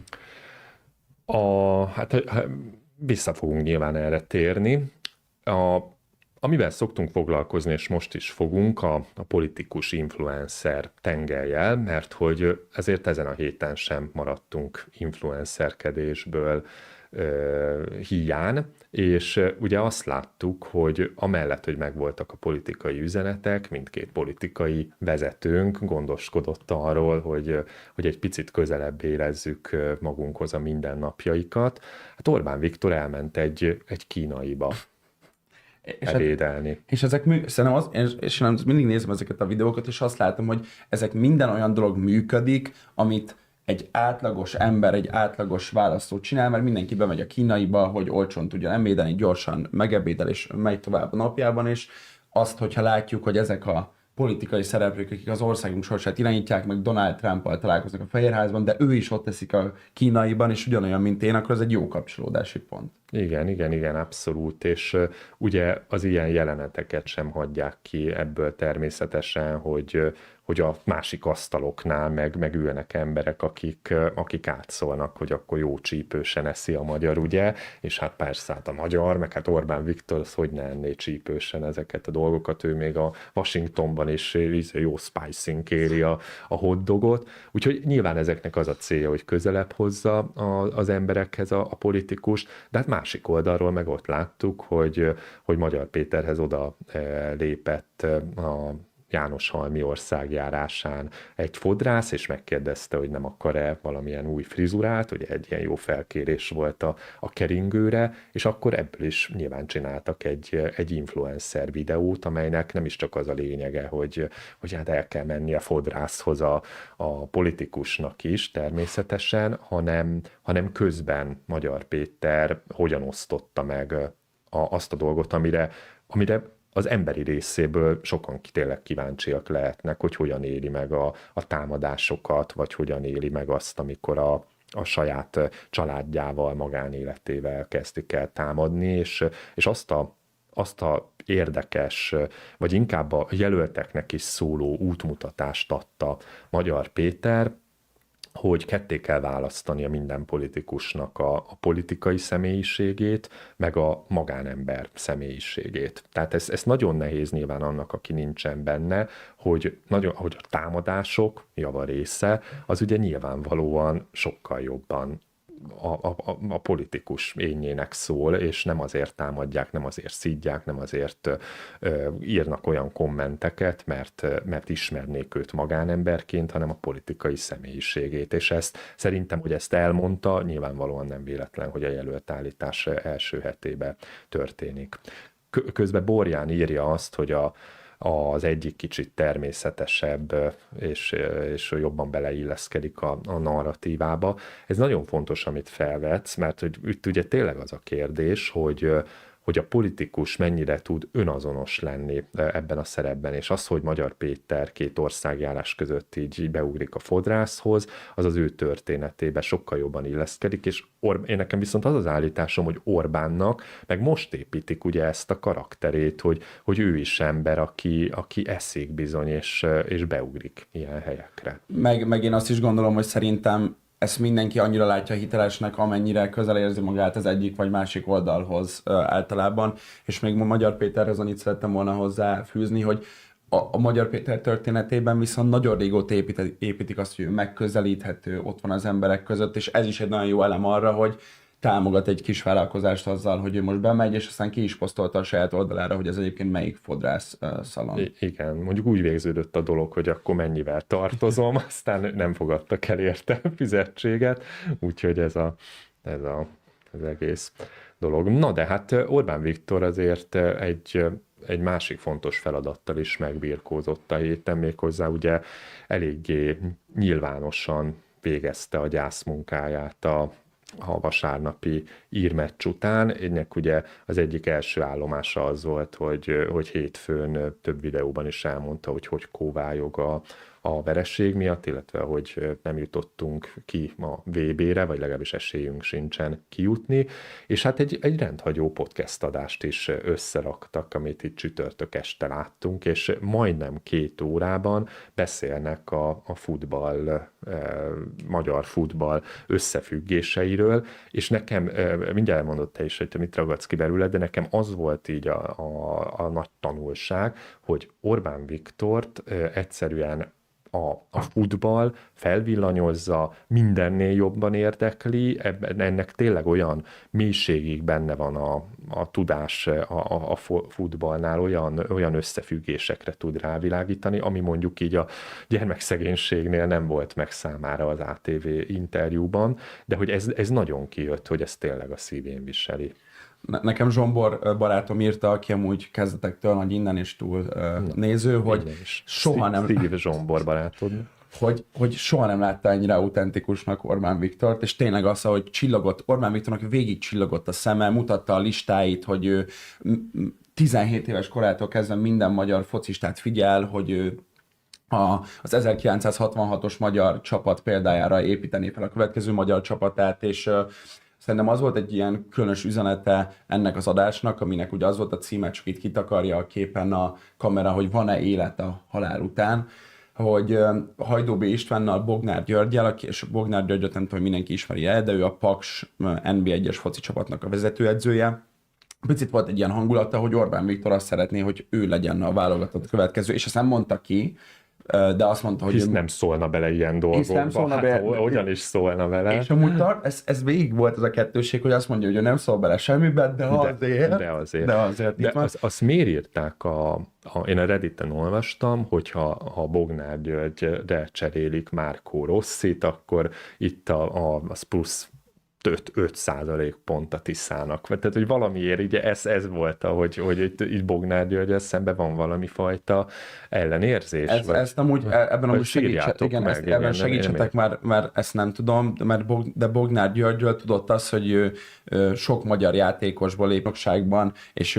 Hát vissza fogunk nyilván erre térni. Amivel szoktunk foglalkozni, és most is fogunk, a politikus influencer tengelyel, mert hogy ezért ezen a héten sem maradtunk influencerkedésből hiány, és ugye azt láttuk, hogy amellett, hogy megvoltak a politikai üzenetek, mindkét politikai vezetőnk gondoskodott arról, hogy egy picit közelebb érezzük magunkhoz a mindennapjaikat. Hát Orbán Viktor elment egy kínaiba ebédelni. És ezek szerintem és én mindig nézem ezeket a videókat, és azt látom, hogy ezek minden olyan dolog működik, amit egy átlagos ember, egy átlagos választó csinál, mert mindenki bemegy a kínaiba, hogy olcsón tudja ebédelni, gyorsan megebédel, és megy tovább a napjában, és azt, hogyha látjuk, hogy ezek a politikai szereplők, akik az országunk sorsát irányítják, meg Donald Trump-al találkoznak a Fehérházban, de ő is ott teszik a kínaiban, és ugyanolyan, mint én, akkor ez egy jó kapcsolódási pont. Igen, abszolút, és ugye az ilyen jeleneteket sem hagyják ki ebből természetesen, hogy a másik asztaloknál meg ülnek emberek, akik átszólnak, hogy akkor jó csípősen eszi a magyar, ugye, és hát persze hát a magyar, meg hát Orbán Viktor, az hogy ne enné csípősen ezeket a dolgokat, ő még a Washingtonban is jó spicy-n kéri a hotdogot, úgyhogy nyilván ezeknek az a célja, hogy közelebb hozza az emberekhez a politikus, de hát másik oldalról meg ott láttuk, hogy Magyar Péterhez oda lépett a Jánoshalmi országjárásán egy fodrász, és megkérdezte, hogy nem akar-e valamilyen új frizurát, ugye egy ilyen jó felkérés volt a keringőre, és akkor ebből is nyilván csináltak egy influencer videót, amelynek nem is csak az a lényege, hogy hát el kell menni a fodrászhoz a politikusnak is természetesen, hanem közben Magyar Péter hogyan osztotta meg azt a dolgot, amire az emberi részéből sokan tényleg kíváncsiak lehetnek, hogy hogyan éli meg a támadásokat, vagy hogyan éli meg azt, amikor a saját családjával, magánéletével kezdik el támadni, és azt a érdekes, vagy inkább a jelölteknek is szóló útmutatást adta Magyar Péter, hogy ketté kell választani a minden politikusnak a politikai személyiségét, meg a magánember személyiségét. Tehát ez nagyon nehéz nyilván annak, aki nincsen benne, hogy a támadások javarésze, az ugye nyilvánvalóan sokkal jobban a politikus énjének szól, és nem azért támadják, nem azért szidják, nem azért írnak olyan kommenteket, mert ismernék őt magánemberként, hanem a politikai személyiségét. És szerintem, hogy ezt elmondta, nyilvánvalóan nem véletlen, hogy a jelöltállítás első hetében történik. Közben Borján írja azt, hogy az egyik kicsit természetesebb, és jobban beleilleszkedik a narratívába. Ez nagyon fontos, amit felvetsz, mert hogy itt ugye tényleg az a kérdés, hogy a politikus mennyire tud önazonos lenni ebben a szerepben, és az, hogy Magyar Péter két országjárás között így beugrik a fodrászhoz, az az ő történetébe sokkal jobban illeszkedik, és én nekem viszont az állításom, hogy Orbánnak meg most építik ugye ezt a karakterét, hogy ő is ember, aki eszik bizony, és beugrik ilyen helyekre. Meg én azt is gondolom, hogy szerintem ezt mindenki annyira látja hitelesnek, amennyire közel érzi magát az egyik vagy másik oldalhoz általában. És még ma Magyar Péterhez annyit szerettem volna hozzáfűzni, hogy a Magyar Péter történetében viszont nagyon régóta építik azt, hogy ő megközelíthető, ott van az emberek között, és ez is egy nagyon jó elem arra, hogy támogat egy kis vállalkozást azzal, hogy ő most bemegy, és aztán ki is posztolta a saját oldalára, hogy ez egyébként melyik fodrász szalon. Igen, mondjuk úgy végződött a dolog, hogy akkor mennyivel tartozom, aztán nem fogadtak el érte fizetséget, úgyhogy ez az egész dolog. Na de hát Orbán Viktor azért egy másik fontos feladattal is megbirkózott a héten, méghozzá ugye eléggé nyilvánosan végezte a gyászmunkáját a vasárnapi írmeccs után. Ennek ugye az egyik első állomása az volt, hogy hétfőn több videóban is elmondta, hogy kóvályog a vereség miatt, illetve hogy nem jutottunk ki a VB-re, vagy legalábbis esélyünk sincsen kijutni, és hát egy rendhagyó podcast adást is összeraktak, amit itt csütörtök este láttunk, és majdnem 2 órában beszélnek a futball, magyar futball összefüggéseiről, és nekem, mindjárt elmondott te is, hogy te mit ragadsz ki belőle, de nekem az volt így a nagy tanulság, hogy Orbán Viktort egyszerűen a futball felvillanyozza, mindennél jobban érdekli, ennek tényleg olyan mélységig benne van a tudás a futballnál, olyan összefüggésekre tud rávilágítani, ami mondjuk így a gyermekszegénységnél nem volt meg számára az ATV interjúban, de hogy ez nagyon kijött, hogy ez tényleg a szívén viseli. Nekem Zsombor barátom írta, aki amúgy kezdetektől nagy innen is túl néző, hogy soha nem... Steve Zsombor barátod. Hogy soha nem látta ennyire autentikusnak Orbán Viktort, és tényleg az, hogy csillogott, Orbán Viktornak végig csillogott a szeme, mutatta a listáit, hogy ő 17 éves korától kezdve minden magyar focistát figyel, hogy ő az 1966-os magyar csapat példájára építené fel a következő magyar csapatát, és szerintem az volt egy ilyen különös üzenete ennek az adásnak, aminek ugye az volt a címe, csak itt kitakarja a képen a kamera, hogy van-e élet a halál után, hogy Hajdú B. Istvánnal, Bognár Györgyel, és Bognár Györgyöt nem tudom, hogy mindenki ismeri el, de ő a Paks NB1-es foci csapatnak a vezetőedzője. Picit volt egy ilyen hangulata, hogy Orbán Viktor azt szeretné, hogy ő legyen a válogatott következő, és ezt nem mondta ki, de azt mondta, hogy... Hisz nem szólna bele ilyen dolgokba. Nem szólna bele. Hogyan is szólna bele. És amúgy ez végig volt ez a kettőség, hogy azt mondja, hogy ő nem szól bele semmibe, de azért. De azt miért írták én a Redditen olvastam, hogyha Bognár Györgyre cserélik Márkó Rosszit, akkor itt az plusz 5% pont a Tiszának. Tehát, hogy valamiért ugye ez volt, hogy itt Bognár Györgyel szemben van valami fajta ellenérzés. Ezt amúgy, ebben amúgy segítsetek már, mert ezt nem tudom, de Bognár Györgyről tudott az, hogy ő sok magyar játékosból lépnokságban, és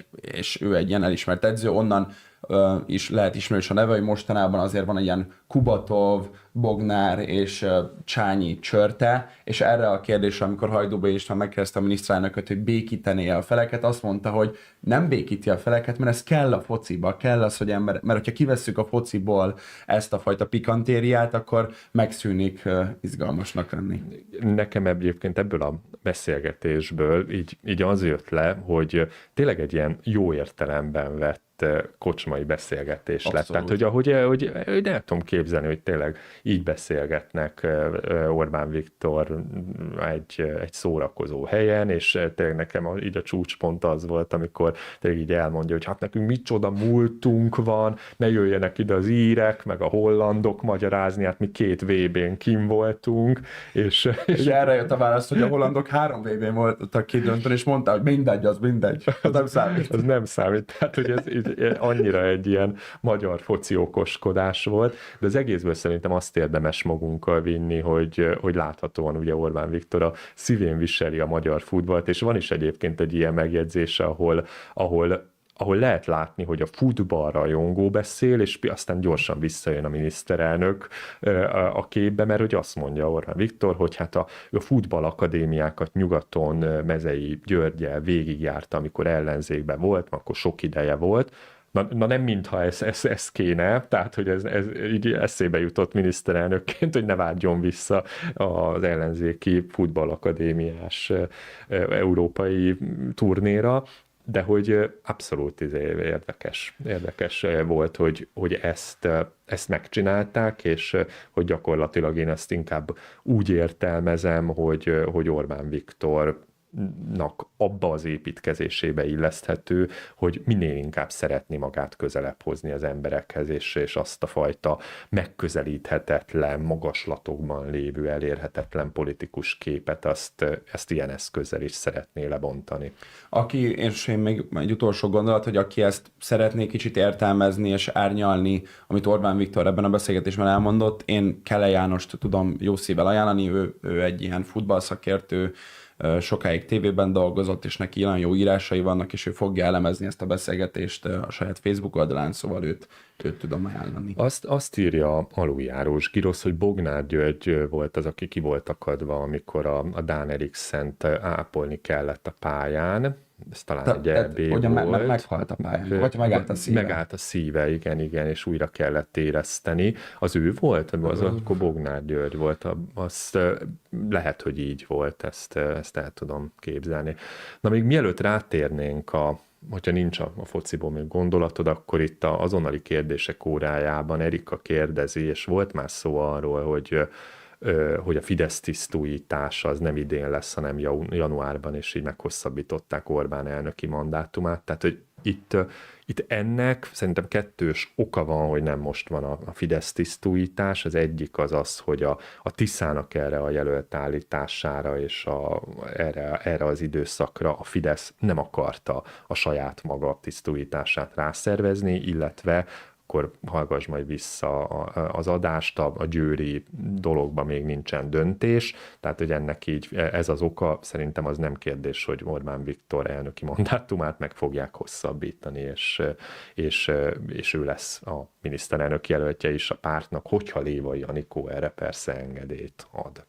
ő egy ilyen elismert edző, onnan is lehet ismerős a neve, hogy mostanában azért van egy ilyen Kubatov, Bognár és Csányi Csörte, és erre a kérdésre, amikor Hajdú B. István megkérdezte a miniszterelnököt, hogy békítené a feleket, azt mondta, hogy nem békíti a feleket, mert ez kell a fociba, kell az, hogy mert hogyha kivesszük a fociból ezt a fajta pikantériát, akkor megszűnik izgalmasnak lenni. Nekem egyébként ebből a beszélgetésből így az jött le, hogy tényleg egy ilyen jó értelemben vett kocsmai beszélgetés lett. Tehát, hogy el tudom képzelni, hogy tényleg így beszélgetnek Orbán Viktor egy szórakozó helyen, és tényleg nekem így a csúcspont az volt, amikor tényleg így elmondja, hogy hát nekünk micsoda múltunk van, ne jöjjenek ide az írek, meg a hollandok magyarázni, hát mi 2 VB-n kim voltunk, és erre jött a válasz, hogy a hollandok 3 VB-n voltak kidöntön, és mondta, hogy mindegy, az nem számít. Az nem számít. Tehát, hogy ez annyira egy ilyen magyar foci okoskodás volt, de az egészből szerintem azt érdemes magunkkal vinni, hogy láthatóan ugye Orbán Viktor a szívén viseli a magyar futballt, és van is egyébként egy ilyen megjegyzése, ahol lehet látni, hogy a futballrajongó beszél, és aztán gyorsan visszajön a miniszterelnök a képbe, mert hogy azt mondja Orbán Viktor, hogy hát a futballakadémiákat nyugaton Mezei Györggyel végigjárta, amikor ellenzékben volt, akkor sok ideje volt. Na nem mintha ez kéne, tehát hogy ez így eszébe jutott miniszterelnökként, hogy ne vágyjon vissza az ellenzéki futballakadémiás európai turnéra, de hogy abszolút érdekes volt, hogy ezt megcsinálták, és hogy gyakorlatilag én ezt inkább úgy értelmezem, hogy Orbán Viktor abba az építkezésébe illeszthető, hogy minél inkább szeretné magát közelebb hozni az emberekhez, és azt a fajta megközelíthetetlen, magaslatokban lévő, elérhetetlen politikus képet, ezt ilyen eszközzel is szeretné lebontani. És én még egy utolsó gondolat, hogy aki ezt szeretné kicsit értelmezni és árnyalni, amit Orbán Viktor ebben a beszélgetésben elmondott, én Kele Jánost tudom jó szívvel ajánlani, ő egy ilyen futballszakértő, sokáig tévében dolgozott, és neki nagyon jó írásai vannak, és ő fogja elemezni ezt a beszélgetést a saját Facebook oldalán, szóval őt tudom ajánlani. Azt írja Aluljárós Girosz, hogy Bognár György volt az, aki ki volt akadva, amikor a Dán Eriksent ápolni kellett a pályán. Ez talán egy EB volt. Meghalt a pályán, vagy megállt a szíve. Megállt a szíve, igen, és újra kellett érezteni. Az ő volt? Az akkor Bognár György volt. Azt lehet, hogy így volt, ezt el tudom képzelni. Na, még mielőtt rátérnénk hogyha nincs a fociból még gondolatod, akkor itt az azonnali kérdések órájában Erika kérdezi, és volt már szó arról, hogy a Fidesz tisztújítás az nem idén lesz, hanem januárban, és így meghosszabbították Orbán elnöki mandátumát. Tehát, hogy itt ennek szerintem kettős oka van, hogy nem most van a Fidesz tisztújítás. Az egyik az, hogy a Tiszának erre a jelölt állítására és erre az időszakra a Fidesz nem akarta a saját maga tisztújítását rászervezni, illetve akkor hallgass majd vissza az adást, a győri dologban még nincsen döntés, tehát hogy ennek így ez az oka, szerintem az nem kérdés, hogy Orbán Viktor elnöki mandátumát meg fogják hosszabbítani, és ő lesz a miniszterelnök jelöltje is a pártnak, hogyha Lévai Anikó erre persze engedélyt ad.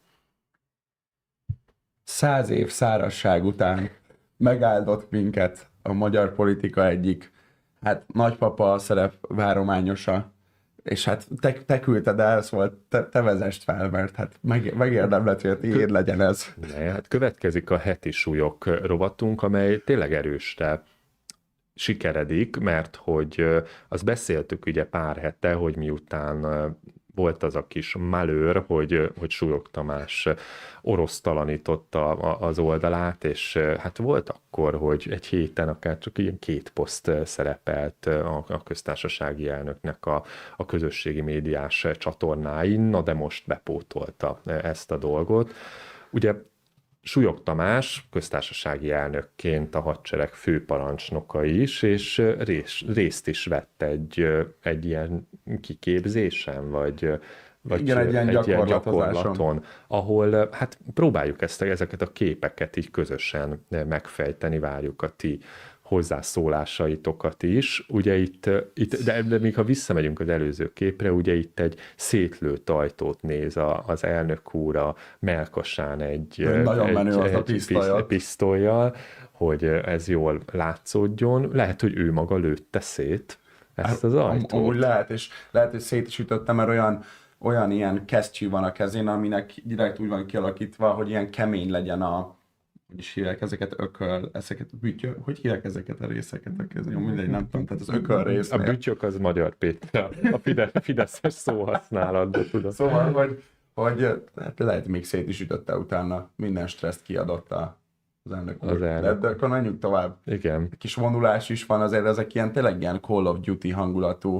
100 év szárazság után megáldott minket a magyar politika egyik nagypapa szerep várományosa, és hát te küldted el, szóval te vezest fel, mert hát megérdemled, hogy tiéd legyen ez. Hát következik a heti súlyok rovatunk, amely tényleg erősre sikeredik, mert hogy azt beszéltük ugye pár hete, hogy miután volt az a kis malőr, hogy Súlyog Tamás orosztalanította az oldalát, és hát volt akkor, hogy egy héten akár csak ilyen 2 poszt szerepelt a köztársasági elnöknek a közösségi médiás csatornáin, na de most bepótolta ezt a dolgot. Ugye Súlyog Tamás köztársasági elnökként a hadsereg főparancsnoka is, és részt is vett egy ilyen kiképzésen, vagy igen, egy ilyen gyakorlaton, ahol hát próbáljuk ezeket a képeket így közösen megfejteni, várjuk a ti hozzászólásaitokat is. Ugye itt de még ha visszamegyünk az előző képre, ugye itt egy szétlőtt ajtót néz az elnök úr a melkasán egy pisztollyal, hogy ez jól látszódjon. Lehet, hogy ő maga lőtte szét ezt az ajtót. Amúgy lehet, és lehet, hogy szét is ütötte, mert olyan ilyen kesztyű van a kezén, aminek direkt úgy van kialakítva, hogy ilyen kemény legyen hogy is hívják ezeket hogy hívják ezeket a részeket a kezén? Mindegy, nem tudom, tehát az ökölrésznél. A bütyök az Magyar Péter, a fideszes szóhasználatban, tudom. Szóval, hogy hát lehet még szét is ütötte utána, minden stresszt kiadott az elnök úr. De akkor menjünk tovább. Igen. Kis vonulás is van, azért ezek ilyen tényleg ilyen Call of Duty hangulatú,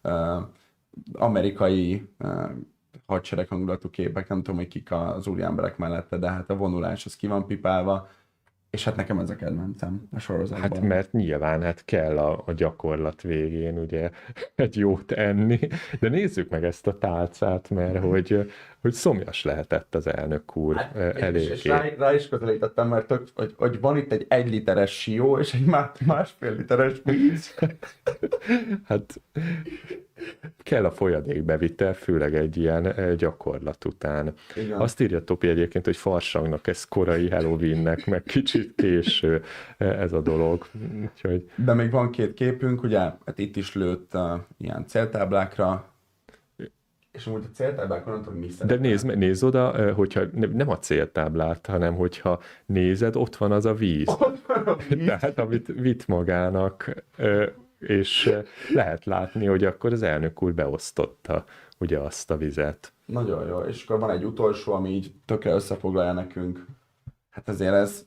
amerikai hadsereg hangulatú képek, nem tudom, hogy kik az úriemberek mellette, de hát a vonulás az ki van pipálva, és hát nekem ez a kedvencem a sorozatban. Hát mert nyilván kell a gyakorlat végén ugye egy jót enni, de nézzük meg ezt a tálcát, mert hogy szomjas lehetett az elnök úr eléggé. És rá is közelítettem, mert hogy van itt egy 1 literes sió, és egy 1,5 literes víz. Hát kell a folyadékbevitel, főleg egy ilyen gyakorlat után. Igen. Azt írja Topi egyébként, hogy farsangnak ez korai Halloweennek, meg kicsit késő ez a dolog. Úgyhogy... De még van 2 képünk, ugye, hát itt is lőtt ilyen céltáblákra, és amúgy a céltáblákon nem tudom, mi szerepel. De nézd oda, hogyha nem a céltáblát, hanem hogyha nézed, ott van az a víz. Ott van a víz. Tehát amit vitt magának, és lehet látni, hogy akkor az elnök úr beosztotta ugye azt a vizet. Nagyon jó, és akkor van egy utolsó, ami így tökre összefoglalja nekünk. Hát azért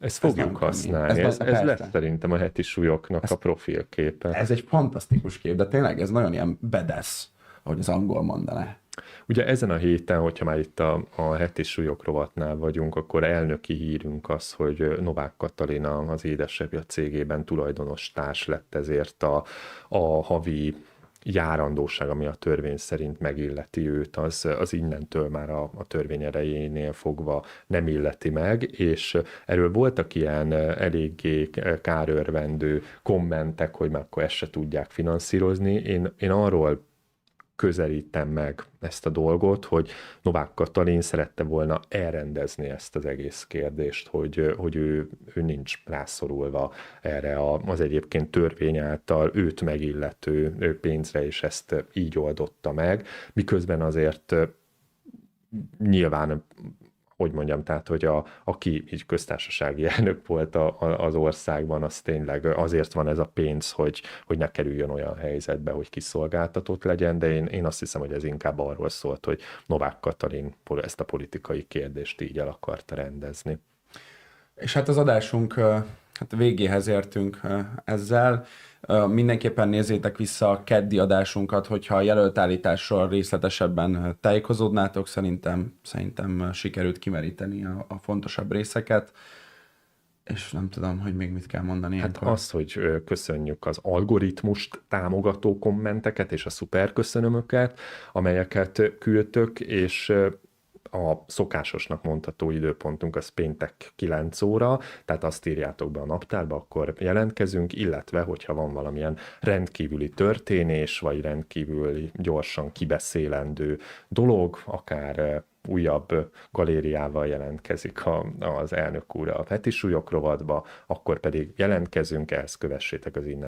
Ezt Ez fogjuk nagyon kemény. használni. Ez persze. lesz szerintem a heti súlyoknak a profilképe. Ez egy fantasztikus kép, de tényleg ez nagyon ilyen badass, ahogy az angol mondaná. Ugye ezen a héten, hogyha már itt a heti súlyok rovatnál vagyunk, akkor elnöki hírünk az, hogy Novák Katalin az édesapja cégében tulajdonos társ lett, ezért a havi járandóság, ami a törvény szerint megilleti őt, az innentől már a törvény erejénél fogva nem illeti meg, és erről voltak ilyen eléggé kárörvendő kommentek, hogy már akkor ezt se tudják finanszírozni. Én arról közelítem meg ezt a dolgot, hogy Novák Katalin szerette volna elrendezni ezt az egész kérdést, hogy ő nincs rászorulva erre az egyébként törvény által őt megillető pénzre, és ezt így oldotta meg, miközben azért nyilván, hogy mondjam, tehát, hogy aki így köztársasági elnök volt az országban, az tényleg azért van ez a pénz, hogy ne kerüljön olyan helyzetbe, hogy kiszolgáltatott legyen, de én azt hiszem, hogy ez inkább arról szólt, hogy Novák Katalin ezt a politikai kérdést így el akarta rendezni. És hát az adásunk hát végéhez értünk ezzel. Mindenképpen nézzétek vissza a keddi adásunkat, hogyha a jelöltállításról részletesebben tájékozódnátok, szerintem sikerült kimeríteni a fontosabb részeket, és nem tudom, hogy még mit kell mondani. Hát az, hogy köszönjük az algoritmust támogató kommenteket és a szuper köszönömöket, amelyeket küldtök, és a szokásosnak mondható időpontunk az péntek 9 óra, tehát azt írjátok be a naptárba, akkor jelentkezünk, illetve hogyha van valamilyen rendkívüli történés, vagy rendkívüli gyorsan kibeszélendő dolog, akár újabb galériával jelentkezik az elnök úr a heti súlyok rovatba, akkor pedig jelentkezünk, ehhez kövessétek az innen